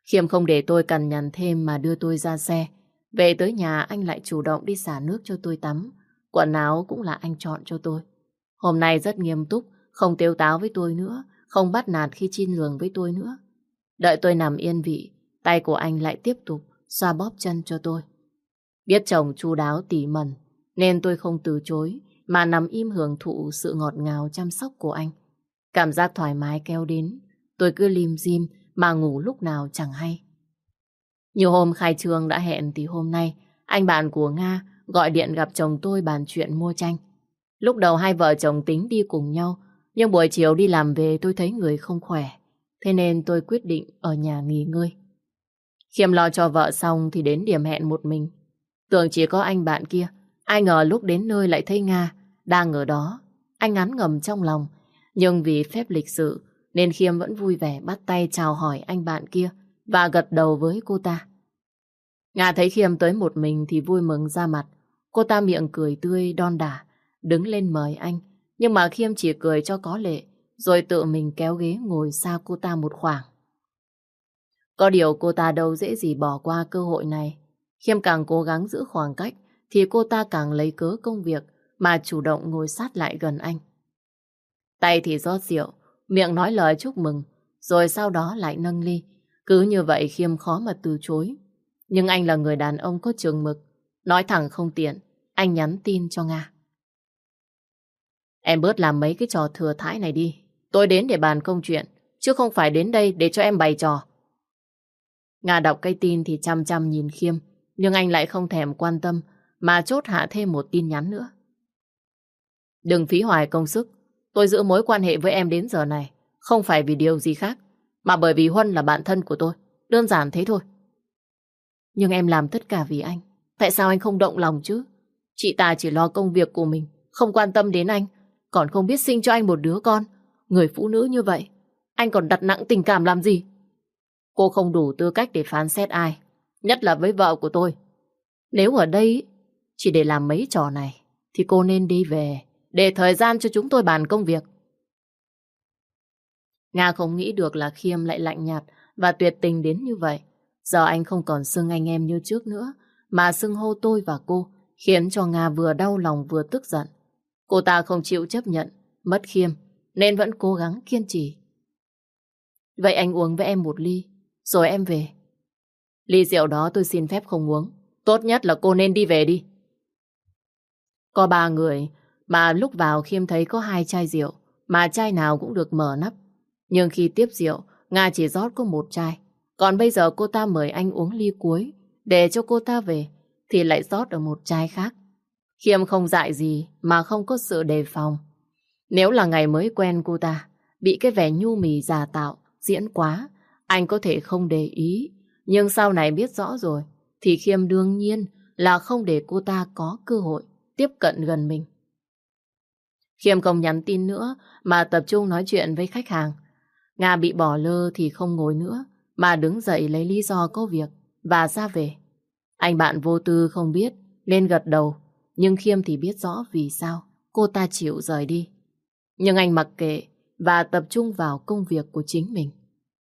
Khiêm không để tôi cằn nhằn thêm mà đưa tôi ra xe. Về tới nhà anh lại chủ động đi xả nước cho tôi tắm. Quần áo cũng là anh chọn cho tôi. Hôm nay rất nghiêm túc, không tếu táo với tôi nữa, không bắt nạt khi chin giường với tôi nữa. Đợi tôi nằm yên vị, tay của anh lại tiếp tục xoa bóp chân cho tôi. Biết chồng chu đáo tỉ mẩn, nên tôi không từ chối, mà nằm im hưởng thụ sự ngọt ngào chăm sóc của anh. Cảm giác thoải mái kéo đến, tôi cứ lim dim mà ngủ lúc nào chẳng hay. Nhiều hôm khai trương đã hẹn thì hôm nay, anh bạn của Nga gọi điện gặp chồng tôi bàn chuyện mua tranh. Lúc đầu hai vợ chồng tính đi cùng nhau, nhưng buổi chiều đi làm về tôi thấy người không khỏe. Thế nên tôi quyết định ở nhà nghỉ ngơi. Khiêm lo cho vợ xong thì đến điểm hẹn một mình. Tưởng chỉ có anh bạn kia, ai ngờ lúc đến nơi lại thấy Nga đang ở đó. Anh ngán ngầm trong lòng, nhưng vì phép lịch sự nên Khiêm vẫn vui vẻ bắt tay chào hỏi anh bạn kia và gật đầu với cô ta. Nga thấy Khiêm tới một mình thì vui mừng ra mặt. Cô ta miệng cười tươi đon đả, đứng lên mời anh. Nhưng mà Khiêm chỉ cười cho có lệ, rồi tự mình kéo ghế ngồi xa cô ta một khoảng. Có điều cô ta đâu dễ gì bỏ qua cơ hội này. Khiêm càng cố gắng giữ khoảng cách, thì cô ta càng lấy cớ công việc mà chủ động ngồi sát lại gần anh. Tay thì rót rượu, miệng nói lời chúc mừng, rồi sau đó lại nâng ly. Cứ như vậy Khiêm khó mà từ chối. Nhưng anh là người đàn ông có chừng mực, nói thẳng không tiện, anh nhắn tin cho Nga. Em bớt làm mấy cái trò thừa thãi này đi. Tôi đến để bàn công chuyện, chứ không phải đến đây để cho em bày trò. Nga đọc cái tin thì chăm chăm nhìn Khiêm, nhưng anh lại không thèm quan tâm, mà chốt hạ thêm một tin nhắn nữa. Đừng phí hoài công sức. Tôi giữ mối quan hệ với em đến giờ này, không phải vì điều gì khác, mà bởi vì Huân là bạn thân của tôi. Đơn giản thế thôi. Nhưng em làm tất cả vì anh. Tại sao anh không động lòng chứ? Chị ta chỉ lo công việc của mình, không quan tâm đến anh, còn không biết sinh cho anh một đứa con. Người phụ nữ như vậy, anh còn đặt nặng tình cảm làm gì? Cô không đủ tư cách để phán xét ai, nhất là với vợ của tôi. Nếu ở đây chỉ để làm mấy trò này, thì cô nên đi về, để thời gian cho chúng tôi bàn công việc. Nga không nghĩ được là Khiêm lại lạnh nhạt và tuyệt tình đến như vậy. Giờ anh không còn xưng anh em như trước nữa, mà xưng hô tôi và cô, khiến cho Nga vừa đau lòng vừa tức giận. Cô ta không chịu chấp nhận mất Khiêm, nên vẫn cố gắng kiên trì. Vậy anh uống với em một ly, rồi em về. Ly rượu đó tôi xin phép không uống. Tốt nhất là cô nên đi về đi. Có 3 người, mà lúc vào Khiêm thấy có 2 chai rượu, mà chai nào cũng được mở nắp. Nhưng khi tiếp rượu, Nga chỉ rót có 1 chai. Còn bây giờ cô ta mời anh uống ly cuối, để cho cô ta về, thì lại rót ở 1 chai khác. Khiêm không dại gì mà không có sự đề phòng. Nếu là ngày mới quen cô ta, bị cái vẻ nhu mì giả tạo, diễn quá, anh có thể không để ý. Nhưng sau này biết rõ rồi, thì Khiêm đương nhiên là không để cô ta có cơ hội tiếp cận gần mình. Khiêm không nhắn tin nữa, mà tập trung nói chuyện với khách hàng. Nga bị bỏ lơ thì không ngồi nữa, mà đứng dậy lấy lý do có việc và ra về. Anh bạn vô tư không biết nên gật đầu, nhưng Khiêm thì biết rõ vì sao cô ta chịu rời đi. Nhưng anh mặc kệ và tập trung vào công việc của chính mình.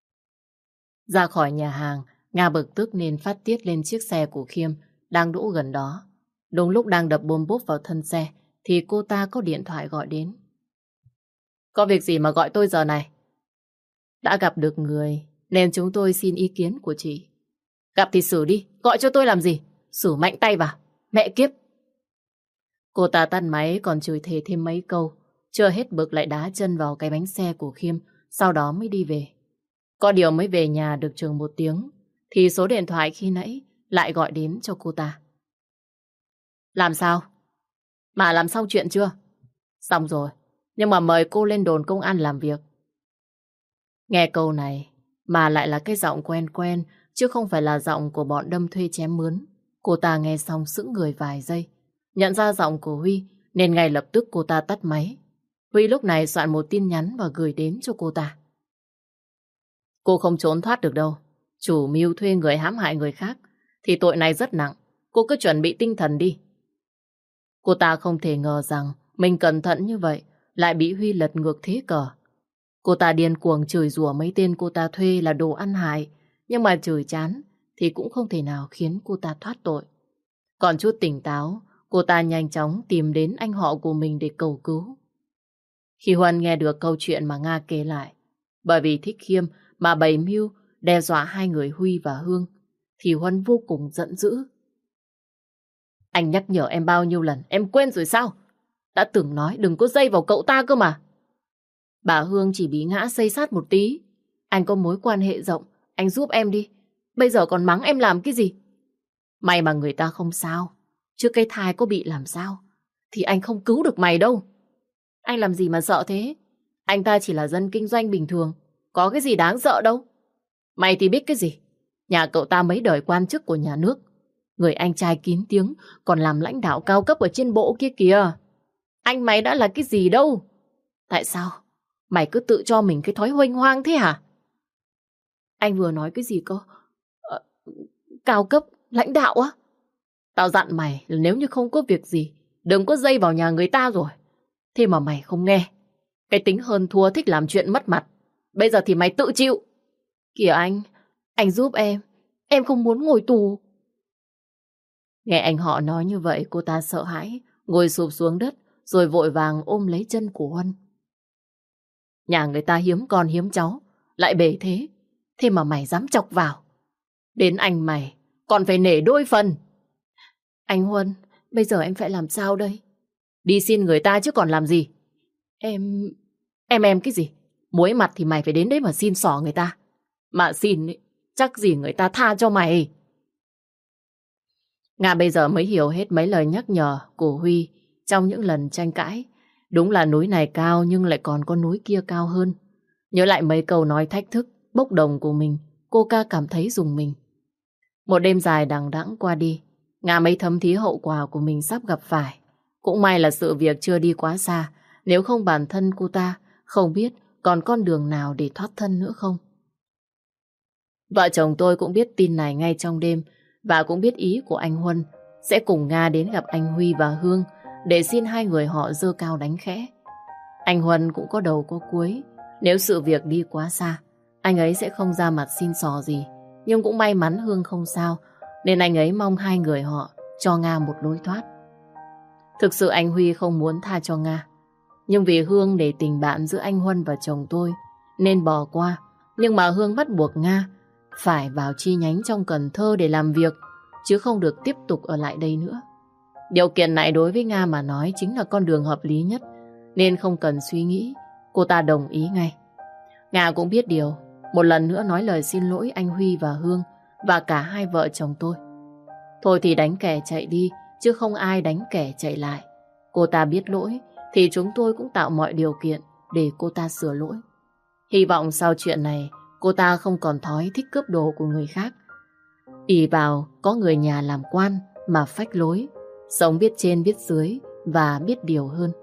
Ra khỏi nhà hàng, Nga bực tức nên phát tiết lên chiếc xe của Khiêm đang đỗ gần đó. Đúng lúc đang đập bôm bốp vào thân xe thì cô ta có điện thoại gọi đến. Có việc gì mà gọi tôi giờ này? Đã gặp được người nên chúng tôi xin ý kiến của chị. Gặp thì xử đi, gọi cho tôi làm gì? Xử mạnh tay vào, mẹ kiếp. Cô ta tắt máy còn chửi thề thêm mấy câu. Chưa hết bực lại đá chân vào cái bánh xe của Khiêm, sau đó mới đi về. Có điều mới về nhà được chừng 1 tiếng thì số điện thoại khi nãy lại gọi đến cho cô ta. Làm sao? Mà làm xong chuyện chưa? Xong rồi, nhưng mà mời cô lên đồn công an làm việc. Nghe câu này mà lại là cái giọng quen quen, chứ không phải là giọng của bọn đâm thuê chém mướn. Cô ta nghe xong sững người vài giây, nhận ra giọng của Huy nên ngay lập tức cô ta tắt máy. Huy lúc này soạn một tin nhắn và gửi đến cho cô ta. Cô không trốn thoát được đâu. Chủ mưu thuê người hãm hại người khác thì tội này rất nặng. Cô cứ chuẩn bị tinh thần đi. Cô ta không thể ngờ rằng mình cẩn thận như vậy lại bị Huy lật ngược thế cờ. Cô ta điên cuồng chửi rủa mấy tên cô ta thuê là đồ ăn hại, Nhưng mà chửi chán thì cũng không thể nào khiến cô ta thoát tội. Còn chút tỉnh táo, cô ta nhanh chóng tìm đến anh họ của mình để cầu cứu. Khi Huân nghe được câu chuyện mà Nga kể lại, bởi vì thích Khiêm mà bày mưu đe dọa hai người Huy và Hương, thì Huân vô cùng giận dữ. Anh nhắc nhở em bao nhiêu lần, em quên rồi sao? Đã từng nói đừng có dây vào cậu ta cơ mà. Bà Hương chỉ bị ngã xây sát một tí. Anh có mối quan hệ rộng, anh giúp em đi. Bây giờ còn mắng em làm cái gì? May mà người ta không sao. Chứ cái thai có bị làm sao thì anh không cứu được mày đâu. Anh làm gì mà sợ thế? Anh ta chỉ là dân kinh doanh bình thường, có cái gì đáng sợ đâu. Mày thì biết cái gì? Nhà cậu ta mấy đời quan chức của nhà nước. Người anh trai kín tiếng còn làm lãnh đạo cao cấp ở trên bộ kia kìa. Anh mày đã là cái gì đâu? Tại sao mày cứ tự cho mình cái thói huênh hoang thế hả? Anh vừa nói cái gì cơ? Ờ, Cao cấp, lãnh đạo á? Tao dặn mày là nếu như không có việc gì, đừng có dây vào nhà người ta rồi. Thế mà mày không nghe. Cái tính hơn thua thích làm chuyện mất mặt. Bây giờ thì mày tự chịu. Kìa anh giúp em không muốn ngồi tù. Nghe anh họ nói như vậy, cô ta sợ hãi, ngồi sụp xuống đất, rồi vội vàng ôm lấy chân của Huân. Nhà người ta hiếm con hiếm cháu, lại bể thế. Thế mà mày dám chọc vào. Đến anh mày còn phải nể đôi phần. Anh Huân, bây giờ em phải làm sao đây? Đi xin người ta chứ còn làm gì? Em cái gì? Muối mặt thì mày phải đến đấy mà xin xỏ người ta. Mà xin ý, chắc gì người ta tha cho mày. Nga bây giờ mới hiểu hết mấy lời nhắc nhở của Huy trong những lần tranh cãi. Đúng là núi này cao nhưng lại còn có núi kia cao hơn. Nhớ lại mấy câu nói thách thức, bốc đồng của mình, cô ca cảm thấy rùng mình. Một đêm dài đằng đẵng qua đi, Nga mới thấm thía hậu quả của mình sắp gặp phải. Cũng may là sự việc chưa đi quá xa, nếu không bản thân cô ta không biết còn con đường nào để thoát thân nữa không. Vợ chồng tôi cũng biết tin này ngay trong đêm và cũng biết ý của anh Huân sẽ cùng Nga đến gặp anh Huy và Hương để xin hai người họ giơ cao đánh khẽ. Anh Huân cũng có đầu có cuối, nếu sự việc đi quá xa, anh ấy sẽ không ra mặt xin xỏ gì. Nhưng cũng may mắn Hương không sao, nên anh ấy mong hai người họ cho Nga một lối thoát. Thực sự anh Huy không muốn tha cho Nga, nhưng vì Hương để tình bạn giữa anh Huân và chồng tôi nên bỏ qua. Nhưng mà Hương bắt buộc Nga phải vào chi nhánh trong Cần Thơ để làm việc, chứ không được tiếp tục ở lại đây nữa. Điều kiện này đối với Nga mà nói chính là con đường hợp lý nhất, nên không cần suy nghĩ, cô ta đồng ý ngay. Nga cũng biết điều, một lần nữa nói lời xin lỗi anh Huy và Hương và cả hai vợ chồng tôi. Thôi thì đánh kẻ chạy đi, chứ không ai đánh kẻ chạy lại. Cô ta biết lỗi thì chúng tôi cũng tạo mọi điều kiện để cô ta sửa lỗi. Hy vọng sau chuyện này cô ta không còn thói thích cướp đồ của người khác, ỷ vào có người nhà làm quan mà phách lối, sống biết trên biết dưới và biết điều hơn.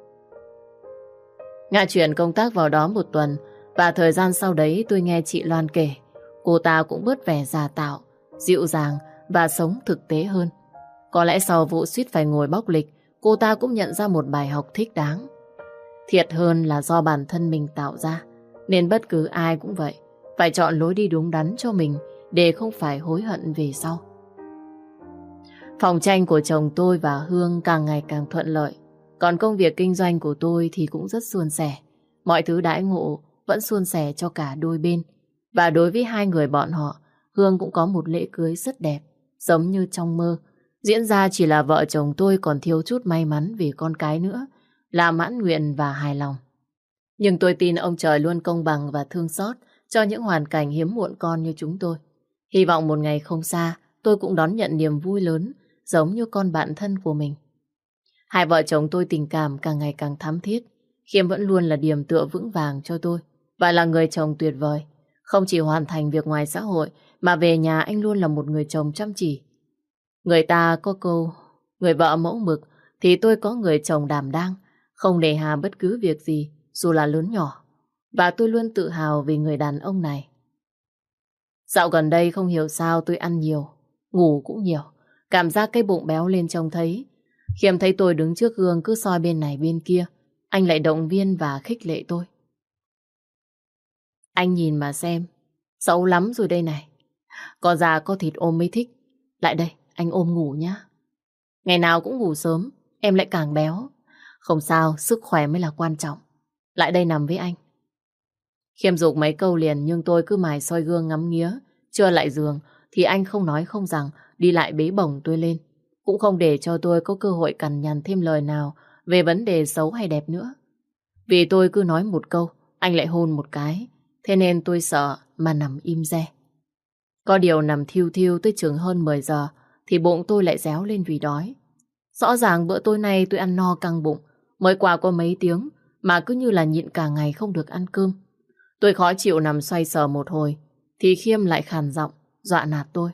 Nga chuyển công tác vào đó một tuần, và thời gian sau đấy tôi nghe chị Loan kể, cô ta cũng bớt vẻ giả tạo, dịu dàng và sống thực tế hơn. Có lẽ sau vụ suýt phải ngồi bóc lịch, cô ta cũng nhận ra một bài học thích đáng. Thiệt hơn là do bản thân mình tạo ra, nên bất cứ ai cũng vậy, phải chọn lối đi đúng đắn cho mình để không phải hối hận về sau. Phòng tranh của chồng tôi và Hương càng ngày càng thuận lợi, còn công việc kinh doanh của tôi thì cũng rất suôn sẻ. Mọi thứ đãi ngộ vẫn suôn sẻ cho cả đôi bên. Và đối với hai người bọn họ, Hương cũng có một lễ cưới rất đẹp, giống như trong mơ. Diễn ra chỉ là vợ chồng tôi còn thiếu chút may mắn vì con cái nữa, là mãn nguyện và hài lòng. Nhưng tôi tin ông trời luôn công bằng và thương xót cho những hoàn cảnh hiếm muộn con như chúng tôi. Hy vọng một ngày không xa, tôi cũng đón nhận niềm vui lớn giống như con bạn thân của mình. Hai vợ chồng tôi tình cảm càng ngày càng thắm thiết. Khiêm vẫn luôn là điểm tựa vững vàng cho tôi và là người chồng tuyệt vời. Không chỉ hoàn thành việc ngoài xã hội mà về nhà anh luôn là một người chồng chăm chỉ. Người ta có câu người vợ mẫu mực thì tôi có người chồng đảm đang, không nề hà bất cứ việc gì dù là lớn nhỏ. Và tôi luôn tự hào vì người đàn ông này. Dạo gần đây không hiểu sao tôi ăn nhiều, ngủ cũng nhiều, cảm giác cái bụng béo lên trông thấy. Khiêm thấy tôi đứng trước gương cứ soi bên này bên kia, anh lại động viên và khích lệ tôi. Anh nhìn mà xem, xấu lắm rồi đây này. Có da có thịt ôm mới thích. Lại đây, anh ôm ngủ nhá. Ngày nào cũng ngủ sớm, em lại càng béo. Không sao, sức khỏe mới là quan trọng. Lại đây nằm với anh. Khiêm giục mấy câu liền nhưng tôi cứ mải soi gương ngắm nghía. Chưa lại giường thì anh không nói không rằng đi lại bế bổng tôi lên. Cũng không để cho tôi có cơ hội cằn nhằn thêm lời nào về vấn đề xấu hay đẹp nữa. Vì tôi cứ nói một câu, anh lại hôn một cái. Thế nên tôi sợ mà nằm im re. Có điều nằm thiu thiu tới chừng hơn 10 giờ thì bụng tôi lại réo lên vì đói. Rõ ràng bữa tối nay tôi ăn no căng bụng. Mới qua có mấy tiếng mà cứ như là nhịn cả ngày không được ăn cơm. Tôi khó chịu nằm xoay sở một hồi thì Khiêm lại khàn giọng dọa nạt tôi.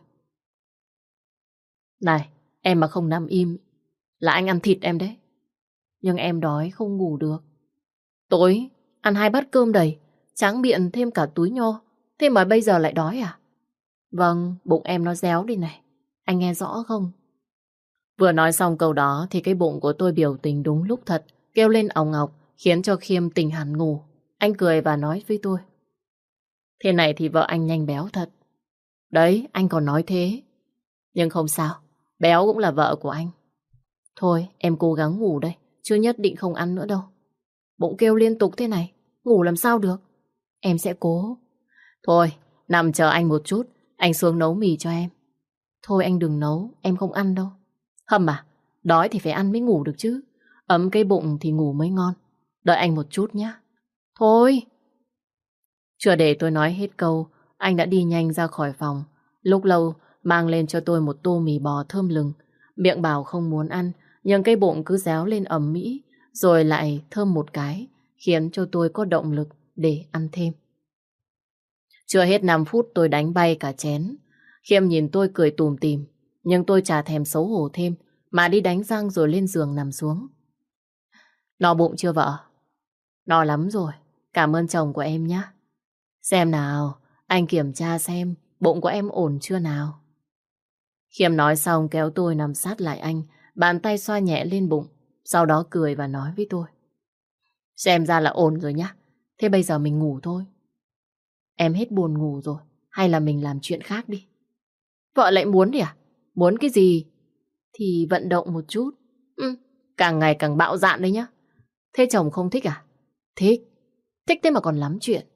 Này, em mà không nằm im là anh ăn thịt em đấy. Nhưng em đói không ngủ được. Tối ăn 2 bát cơm đầy, tráng miệng thêm cả túi nho. Thế mà bây giờ lại đói à? Vâng, bụng em nó réo đi này. Anh nghe rõ không? Vừa nói xong câu đó thì cái bụng của tôi biểu tình đúng lúc thật, kêu lên òng ọc khiến cho Khiêm tỉnh hẳn ngủ. Anh cười và nói với tôi. Thế này thì vợ anh nhanh béo thật. Đấy, anh còn nói thế. Nhưng không sao, béo cũng là vợ của anh. Thôi, em cố gắng ngủ đây, chứ nhất định không ăn nữa đâu. Bụng kêu liên tục thế này, ngủ làm sao được. Em sẽ cố. Thôi, nằm chờ anh một chút, anh xuống nấu mì cho em. Thôi anh đừng nấu, em không ăn đâu. Hâm à, đói thì phải ăn mới ngủ được chứ. Ấm cái bụng thì ngủ mới ngon. Đợi anh một chút nhé. Thôi. Chưa để tôi nói hết câu, anh đã đi nhanh ra khỏi phòng. Lúc lâu mang lên cho tôi một tô mì bò thơm lừng. Miệng bảo không muốn ăn, nhưng cái bụng cứ réo lên ầm ĩ, rồi lại thơm một cái, khiến cho tôi có động lực để ăn thêm. Chưa hết 5 phút tôi đánh bay cả chén. Khiêm nhìn tôi cười tủm tỉm, nhưng tôi chả thèm xấu hổ thêm, mà đi đánh răng rồi lên giường nằm xuống. No bụng chưa vợ? No lắm rồi, cảm ơn chồng của em nhé. Xem nào, anh kiểm tra xem bụng của em ổn chưa nào. Khiêm nói xong kéo tôi nằm sát lại anh, bàn tay xoa nhẹ lên bụng, sau đó cười và nói với tôi. Xem ra là ổn rồi nhá, thế bây giờ mình ngủ thôi. Em hết buồn ngủ rồi, hay là mình làm chuyện khác đi? Vợ lại muốn đi à? Muốn cái gì? Thì vận động một chút. Càng ngày càng bạo dạn đấy nhá. Thế chồng không thích à? Thích. Thích thế mà còn lắm chuyện.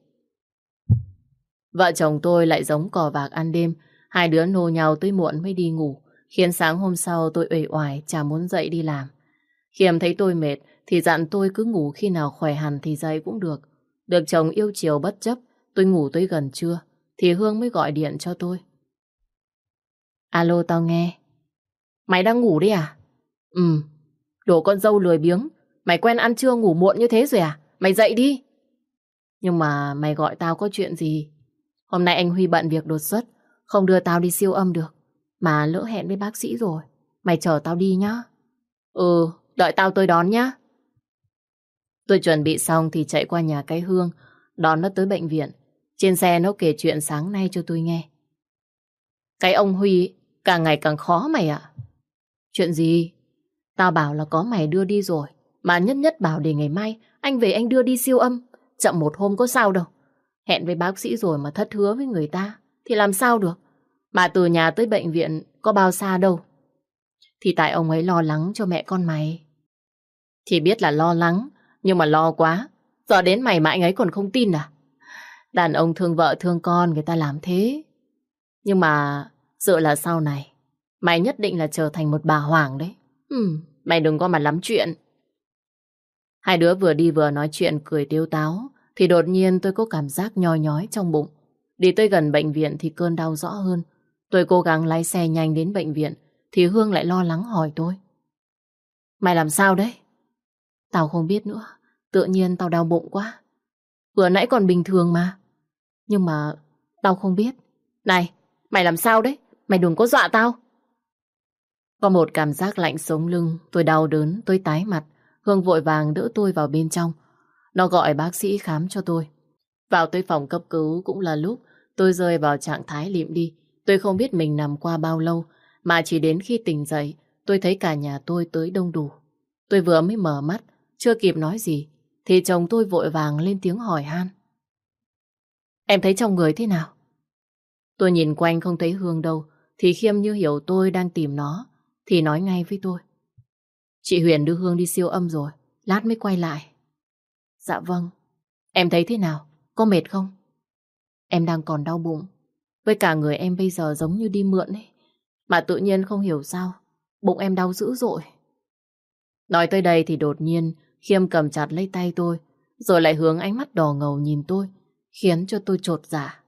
Vợ chồng tôi lại giống cò vạc ăn đêm. Hai đứa nô nhau tới muộn mới đi ngủ, khiến sáng hôm sau tôi uể oải chả muốn dậy đi làm. Khiêm thấy tôi mệt thì dặn tôi cứ ngủ khi nào khỏe hẳn thì dậy cũng được. Được chồng yêu chiều bất chấp, tôi ngủ tới gần trưa thì Hương mới gọi điện cho tôi. Alo, tao nghe. Mày đang ngủ đấy à? Đồ con dâu lười biếng. Mày quen ăn trưa ngủ muộn như thế rồi à? Mày dậy đi. Nhưng mà mày gọi tao có chuyện gì? Hôm nay anh Huy bận việc đột xuất, không đưa tao đi siêu âm được. Mà lỡ hẹn với bác sĩ rồi. Mày chở tao đi nhá. Đợi tao tới đón nhá. Tôi chuẩn bị xong thì chạy qua nhà cái Hương, đón nó tới bệnh viện. Trên xe nó kể chuyện sáng nay cho tôi nghe. Cái ông Huy càng ngày càng khó mày ạ. Chuyện gì? Tao bảo là có mày đưa đi rồi, mà nhất nhất bảo để ngày mai anh về anh đưa đi siêu âm. Chậm một hôm có sao đâu. Hẹn với bác sĩ rồi mà thất hứa với người ta thì làm sao được. Mà từ nhà tới bệnh viện có bao xa đâu. Thì tại ông ấy lo lắng cho mẹ con mày. Thì biết là lo lắng, nhưng mà lo quá. Giờ đến mày mà anh ấy còn không tin à? Đàn ông thương vợ thương con người ta làm thế. Nhưng mà sợ là sau này mày nhất định là trở thành một bà hoàng đấy. Mày đừng có mà lắm chuyện. Hai đứa vừa đi vừa nói chuyện cười tếu táo thì đột nhiên tôi có cảm giác nhoi nhói trong bụng. Đi tới gần bệnh viện thì cơn đau rõ hơn. Tôi cố gắng lái xe nhanh đến bệnh viện thì Hương lại lo lắng hỏi tôi. Mày làm sao đấy? Tao không biết nữa. Tự nhiên tao đau bụng quá. Vừa nãy còn bình thường mà. Nhưng mà tao không biết. Này, mày làm sao đấy? Mày đừng có dọa tao. Có một cảm giác lạnh sống lưng. Tôi đau đớn, tôi tái mặt. Hương vội vàng đỡ tôi vào bên trong. Nó gọi bác sĩ khám cho tôi. Vào tới phòng cấp cứu cũng là lúc tôi rơi vào trạng thái liệm đi. Tôi không biết mình nằm qua bao lâu, mà chỉ đến khi tỉnh dậy tôi thấy cả nhà tôi tới đông đủ. Tôi vừa mới mở mắt, chưa kịp nói gì thì chồng tôi vội vàng lên tiếng hỏi han. Em thấy trong người thế nào? Tôi nhìn quanh không thấy Hương đâu, thì Khiêm như hiểu tôi đang tìm nó, thì nói ngay với tôi. Chị Huyền đưa Hương đi siêu âm rồi, lát mới quay lại. Dạ vâng. Em thấy thế nào? Có mệt không? Em đang còn đau bụng. Với cả người em bây giờ giống như đi mượn ấy. Mà tự nhiên không hiểu sao, bụng em đau dữ dội. Nói tới đây thì đột nhiên Khiêm cầm chặt lấy tay tôi, rồi lại hướng ánh mắt đỏ ngầu nhìn tôi, khiến cho tôi chột dạ.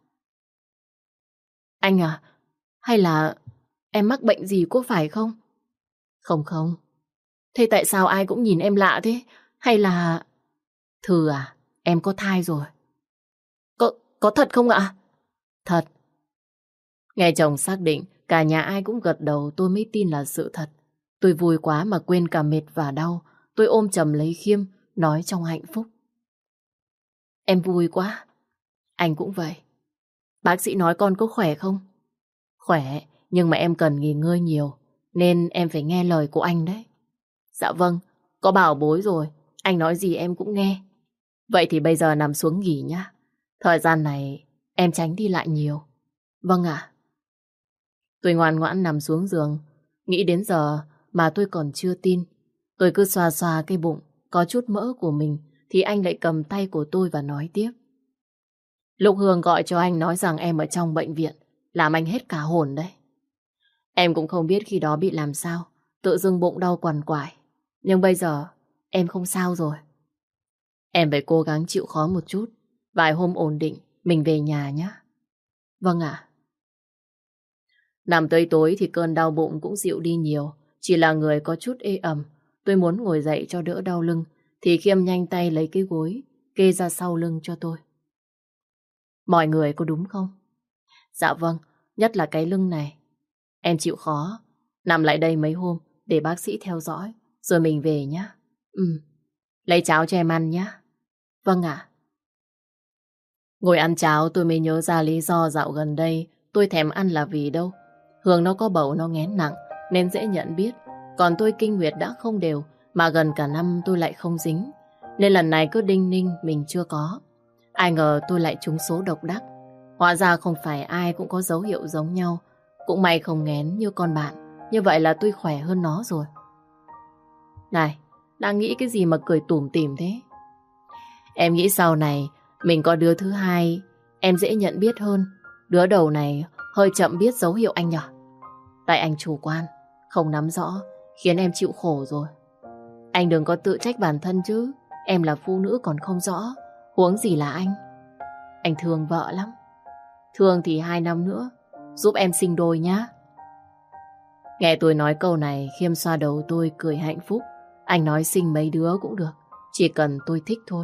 Anh à, hay là em mắc bệnh gì có phải không? Không không. Thế tại sao ai cũng nhìn em lạ thế? Hay là... Thư à, em có thai rồi. Có thật không ạ? Thật. Nghe chồng xác định, cả nhà ai cũng gật đầu, tôi mới tin là sự thật. Tôi vui quá mà quên cả mệt và đau. Tôi ôm chầm lấy Khiêm, nói trong hạnh phúc. Em vui quá. Anh cũng vậy. Bác sĩ nói con có khỏe không? Khỏe, nhưng mà em cần nghỉ ngơi nhiều, nên em phải nghe lời của anh đấy. Dạ vâng, có bảo bối rồi. Anh nói gì em cũng nghe. Vậy thì bây giờ nằm xuống nghỉ nhá. Thời gian này em tránh đi lại nhiều. Vâng ạ. Tôi ngoan ngoãn nằm xuống giường. Nghĩ đến giờ mà tôi còn chưa tin. Tôi cứ xoa xoa cái bụng có chút mỡ của mình, thì anh lại cầm tay của tôi và nói tiếp. Lúc Hương gọi cho anh nói rằng em ở trong bệnh viện, làm anh hết cả hồn đấy. Em cũng không biết khi đó bị làm sao, tự dưng bụng đau quằn quại. Nhưng bây giờ em không sao rồi. Em phải cố gắng chịu khó một chút, vài hôm ổn định mình về nhà nhé. Vâng ạ. Nằm tới tối thì cơn đau bụng cũng dịu đi nhiều, chỉ là người có chút ê ẩm. Tôi muốn ngồi dậy cho đỡ đau lưng, thì Khiêm nhanh tay lấy cái gối kê ra sau lưng cho tôi. Mọi người có đúng không? Dạ vâng, nhất là cái lưng này. Em chịu khó, nằm lại đây mấy hôm để bác sĩ theo dõi, rồi mình về nhé. Lấy cháo cho em ăn nhé. Vâng ạ. Ngồi ăn cháo tôi mới nhớ ra lý do dạo gần đây tôi thèm ăn là vì đâu. Hương nó có bầu, nó nghén nặng nên dễ nhận biết. Còn tôi kinh nguyệt đã không đều, mà gần cả năm tôi lại không dính. Nên lần này cứ đinh ninh mình chưa có. Ai ngờ tôi lại trúng số độc đắc. Hóa ra không phải ai cũng có dấu hiệu giống nhau. Cũng may không nghén như con bạn. Như vậy là tôi khỏe hơn nó rồi. Này, đang nghĩ cái gì mà cười tủm tỉm thế? Em nghĩ sau này mình có đứa thứ hai, em dễ nhận biết hơn. Đứa đầu này hơi chậm biết dấu hiệu anh nhỉ? Tại anh chủ quan, không nắm rõ, khiến em chịu khổ rồi. Anh đừng có tự trách bản thân chứ. Em là phụ nữ còn không rõ, huống gì là anh. Anh thương vợ lắm. Thương thì 2 năm nữa giúp em sinh đôi nhá. Nghe tôi nói câu này, Khiêm xoa đầu tôi cười hạnh phúc. Anh nói sinh mấy đứa cũng được, chỉ cần tôi thích thôi.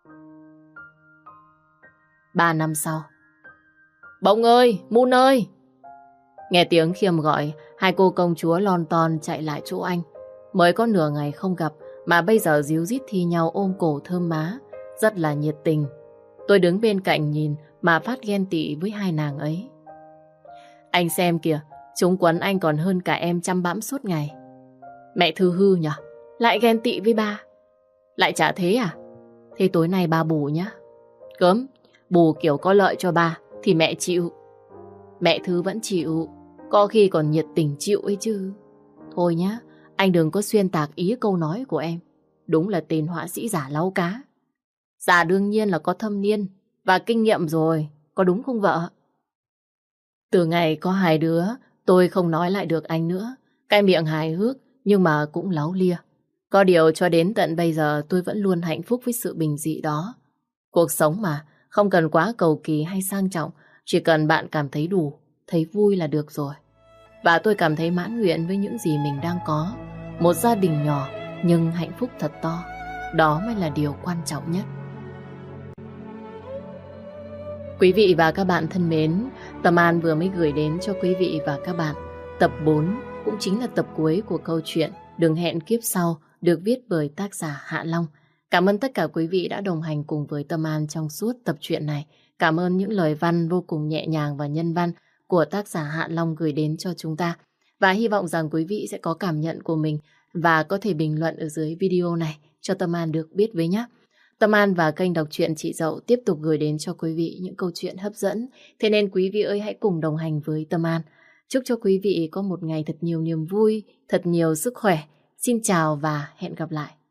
3 năm sau. Bỗng ơi, Mun ơi! Nghe tiếng Khiêm gọi, hai cô công chúa lon ton chạy lại chỗ anh. Mới có nửa ngày không gặp mà bây giờ díu dít thi nhau ôm cổ thơm má, rất là nhiệt tình. Tôi đứng bên cạnh nhìn mà phát ghen tị với hai nàng ấy. Anh xem kìa, chúng quấn anh còn hơn cả em chăm bẵm suốt ngày. Mẹ Thư hư nhở? Lại ghen tị với ba? Lại chả thế à? Thế tối nay ba bù nhá. Cớm, bù kiểu có lợi cho ba thì mẹ chịu. Mẹ Thư vẫn chịu, có khi còn nhiệt tình chịu ấy chứ. Thôi nhá, anh đừng có xuyên tạc ý câu nói của em. Đúng là tên họa sĩ giả láu cá. Giả đương nhiên là có thâm niên và kinh nghiệm rồi, có đúng không vợ? Từ ngày có hai đứa, tôi không nói lại được anh nữa. Cái miệng hài hước nhưng mà cũng láu lia. Có điều cho đến tận bây giờ tôi vẫn luôn hạnh phúc với sự bình dị đó. Cuộc sống mà, không cần quá cầu kỳ hay sang trọng, chỉ cần bạn cảm thấy đủ, thấy vui là được rồi. Và tôi cảm thấy mãn nguyện với những gì mình đang có. Một gia đình nhỏ nhưng hạnh phúc thật to. Đó mới là điều quan trọng nhất. Quý vị và các bạn thân mến, Tâm An vừa mới gửi đến cho quý vị và các bạn tập 4, cũng chính là tập cuối của câu chuyện Đừng hẹn kiếp sau, được viết bởi tác giả Hạ Long. Cảm ơn tất cả quý vị đã đồng hành cùng với Tâm An trong suốt tập truyện này. Cảm ơn những lời văn vô cùng nhẹ nhàng và nhân văn của tác giả Hạ Long gửi đến cho chúng ta. Và hy vọng rằng quý vị sẽ có cảm nhận của mình và có thể bình luận ở dưới video này cho Tâm An được biết với nhé. Tâm An và kênh đọc truyện Chị Dậu tiếp tục gửi đến cho quý vị những câu chuyện hấp dẫn. Thế nên quý vị ơi hãy cùng đồng hành với Tâm An. Chúc cho quý vị có một ngày thật nhiều niềm vui, thật nhiều sức khỏe. Xin chào và hẹn gặp lại.